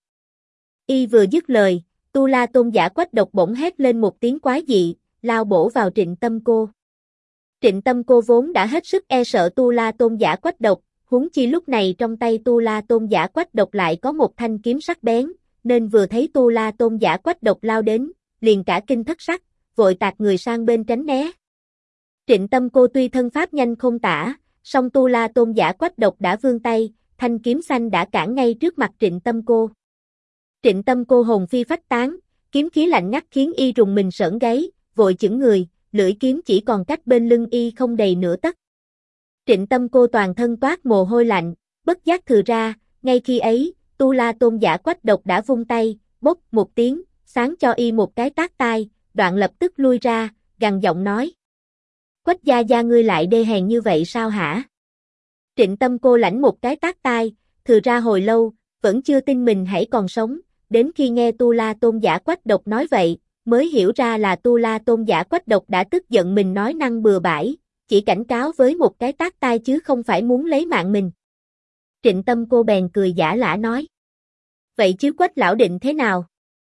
Y vừa dứt lời, Tu La Tôn giả Quách Độc bỗng hét lên một tiếng quái dị, lao bổ vào Trịnh Tâm Cô. Trịnh Tâm Cô vốn đã hết sức e sợ Tu La Tôn giả Quách Độc, huống chi lúc này trong tay Tu La Tôn giả Quách Độc lại có một thanh kiếm sắc bén, nên vừa thấy Tu La Tôn giả Quách Độc lao đến, liền cả kinh thất sắc, vội tạt người sang bên tránh né. Trịnh Tâm Cô tuy thân pháp nhanh không tả, song Tu La Tôn giả Quách Độc đã vươn tay, thanh kiếm xanh đã cản ngay trước mặt Trịnh Tâm Cô. Trịnh Tâm Cô hồn phi phách tán, kiếm khí lạnh ngắt khiến y rùng mình sởn gáy, vội chững người, lưỡi kiếm chỉ còn cách bên lưng y không đầy nửa tấc. Trịnh Tâm Cô toàn thân toát mồ hôi lạnh, bất giác thừ ra, ngay khi ấy, Tu La Tôn giả Quách Độc đã vung tay, bốc một tiếng, sáng cho y một cái tát tai, đoạn lập tức lui ra, gằn giọng nói: "Quách gia gia ngươi lại đê hèn như vậy sao hả?" Trịnh Tâm Cô lãnh một cái tát tai, thừ ra hồi lâu, vẫn chưa tin mình hãy còn sống, đến khi nghe Tu La Tôn giả Quách Độc nói vậy, mới hiểu ra là Tu La Tôn giả Quách Độc đã tức giận mình nói năng bừa bãi, chỉ cảnh cáo với một cái tát tai chứ không phải muốn lấy mạng mình. Trịnh Tâm Cô bèn cười giả lả nói: "Vậy chứ Quách lão định thế nào?"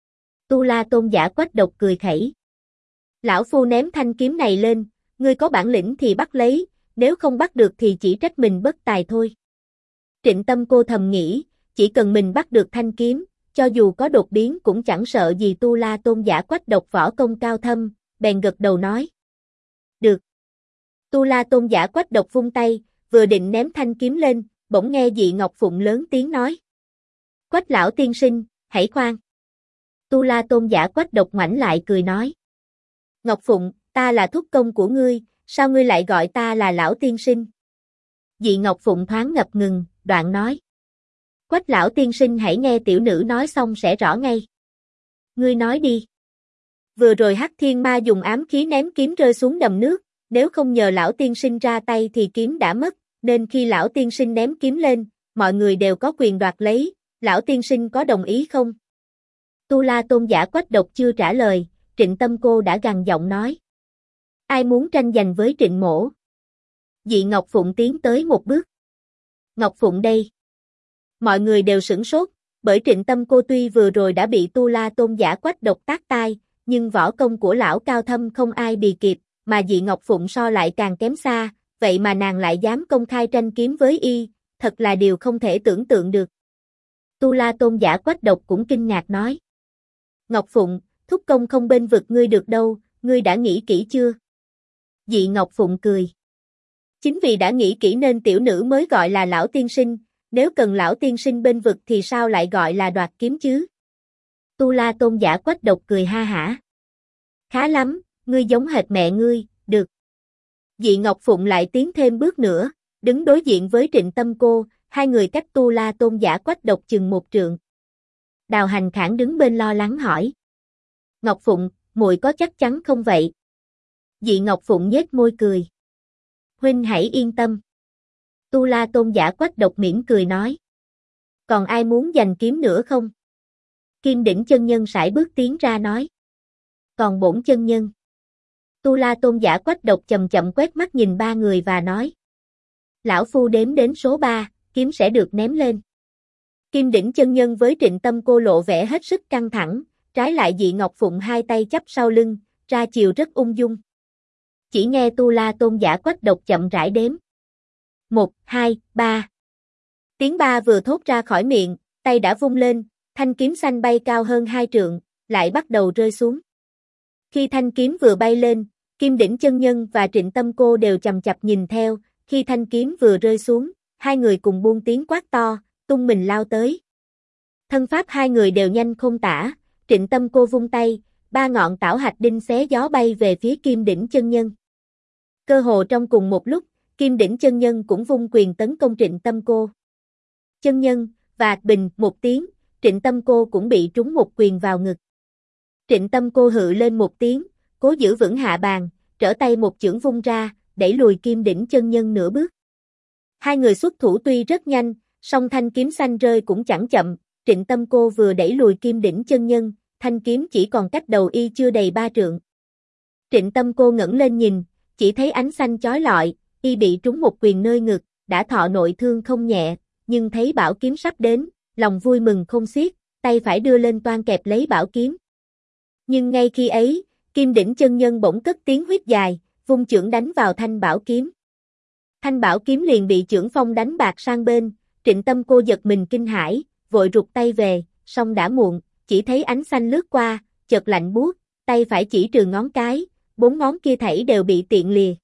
Tu La Tôn giả Quách Độc cười khẩy: "Lão phu ném thanh kiếm này lên, ngươi có bản lĩnh thì bắt lấy, nếu không bắt được thì chỉ trách mình bất tài thôi." Trịnh Tâm Cô thầm nghĩ, chỉ cần mình bắt được thanh kiếm, cho dù có đột biến cũng chẳng sợ gì Tu La Tôn giả Quách Độc võ công cao thâm, bèn gật đầu nói: "Được." Tu La Tôn giả Quách Độc vung tay, vừa định ném thanh kiếm lên, bỗng nghe Dị Ngọc Phụng lớn tiếng nói: "Quách lão tiên sinh, hãy khoan." Tu La Tôn giả Quách Độc ngoảnh lại cười nói: "Ngọc Phụng, ta là thúc công của ngươi, sao ngươi lại gọi ta là lão tiên sinh?" Dị Ngọc Phụng thoáng ngập ngừng, đoạn nói: "Quách lão tiên sinh hãy nghe tiểu nữ nói xong sẽ rõ ngay." "Ngươi nói đi." "Vừa rồi Hắc Thiên Ma dùng ám khí ném kiếm rơi xuống đầm nước, nếu không nhờ lão tiên sinh ra tay thì kiếm đã mất, nên khi lão tiên sinh ném kiếm lên, mọi người đều có quyền đoạt lấy, lão tiên sinh có đồng ý không?" Tu La Tôn giả Quách Độc chưa trả lời, Trịnh Tâm Cô đã gằn giọng nói: "Ai muốn tranh giành với Trịnh mỗ?" Dị Ngọc Phụng tiến tới một bước: "Ngọc Phụng đây." Mọi người đều sửng sốt, bởi Trịnh Tâm Cô tuy vừa rồi đã bị Tu La Tôn giả quách độc tác tai, nhưng võ công của lão cao thâm không ai bì kịp, mà Dị Ngọc Phụng so lại càng kém xa, vậy mà nàng lại dám công khai tranh kiếm với y, thật là điều không thể tưởng tượng được. Tu La Tôn giả quách độc cũng kinh ngạc nói. Ngọc Phụng, thúc công không bên vực ngươi được đâu, ngươi đã nghĩ kỹ chưa? Dị Ngọc Phụng cười. Chính vì đã nghĩ kỹ nên tiểu nữ mới gọi là lão tiên sinh, nếu cần lão tiên sinh bên vực thì sao lại gọi là đoạt kiếm chứ? Tu La Tôn giả quách độc cười ha hả. Khá lắm, ngươi giống hệt mẹ ngươi, được. Dị Ngọc Phụng lại tiến thêm bước nữa, đứng đối diện với Trịnh Tâm Cô, hai người cách Tu La Tôn giả quách độc chừng 1 trượng. Đào Hành Khản đứng bên lo lắng hỏi. Ngọc Phụng, muội có chắc chắn không vậy? Dị Ngọc Phụng nhếch môi cười. Huynh hãy yên tâm. Tu La Tôn giả quách độc mỉm cười nói. Còn ai muốn giành kiếm nữa không? Kim Đỉnh chân nhân sải bước tiến ra nói. Còn bổn chân nhân. Tu La Tôn giả quách độc chậm chậm quét mắt nhìn 3 người và nói. Lão phu đếm đến số 3, kiếm sẽ được ném lên. Kim Đỉnh chân nhân với Trịnh Tâm Cô lộ vẻ hết sức căng thẳng, trái lại Dị Ngọc Phụng hai tay chắp sau lưng, ra chiều rất ung dung. Chỉ nghe Tu La Tôn giả quách độc chậm rãi đếm. 1, 2, 3. Tiếng 3 vừa thốt ra khỏi miệng, tay đã vung lên, thanh kiếm xanh bay cao hơn 2 trượng, lại bắt đầu rơi xuống. Khi thanh kiếm vừa bay lên, Kim Đỉnh chân nhân và Trịnh Tâm Cô đều chằm chằm nhìn theo, khi thanh kiếm vừa rơi xuống, hai người cùng buông tiếng quát to, tung mình lao tới. Thân pháp hai người đều nhanh không tả, Trịnh Tâm Cô vung tay, 3 ngọn tảo hạch đinh xé gió bay về phía Kim Đỉnh chân nhân. Cơ hồ trong cùng một lúc, Kim Đỉnh chân nhân cũng vung quyền tấn công Trịnh Tâm Cô. Chân nhân, và bình một tiếng, Trịnh Tâm Cô cũng bị trúng một quyền vào ngực. Trịnh Tâm Cô hự lên một tiếng, cố giữ vững hạ bàn, trở tay một chưởng vung ra, đẩy lùi Kim Đỉnh chân nhân nửa bước. Hai người xuất thủ tuy rất nhanh, song thanh kiếm xanh rơi cũng chẳng chậm, Trịnh Tâm Cô vừa đẩy lùi Kim Đỉnh chân nhân, thanh kiếm chỉ còn cách đầu y chưa đầy 3 trượng. Trịnh Tâm Cô ngẩng lên nhìn, chỉ thấy ánh xanh chói lọi, y bị trúng một quyền nơi ngực, đã thọ nội thương không nhẹ, nhưng thấy bảo kiếm sắp đến, lòng vui mừng không xiết, tay phải đưa lên toan kẹp lấy bảo kiếm. Nhưng ngay khi ấy, Kim Đỉnh chân nhân bỗng cất tiếng huýt dài, vung chưởng đánh vào thanh bảo kiếm. Thanh bảo kiếm liền bị chưởng phong đánh bạc sang bên, Trịnh Tâm Cô giật mình kinh hãi, vội rụt tay về, song đã muộn, chỉ thấy ánh xanh lướt qua, chợt lạnh buốt, tay phải chỉ trừ ngón cái, 4 ngón kia thảy đều bị tiện lìa.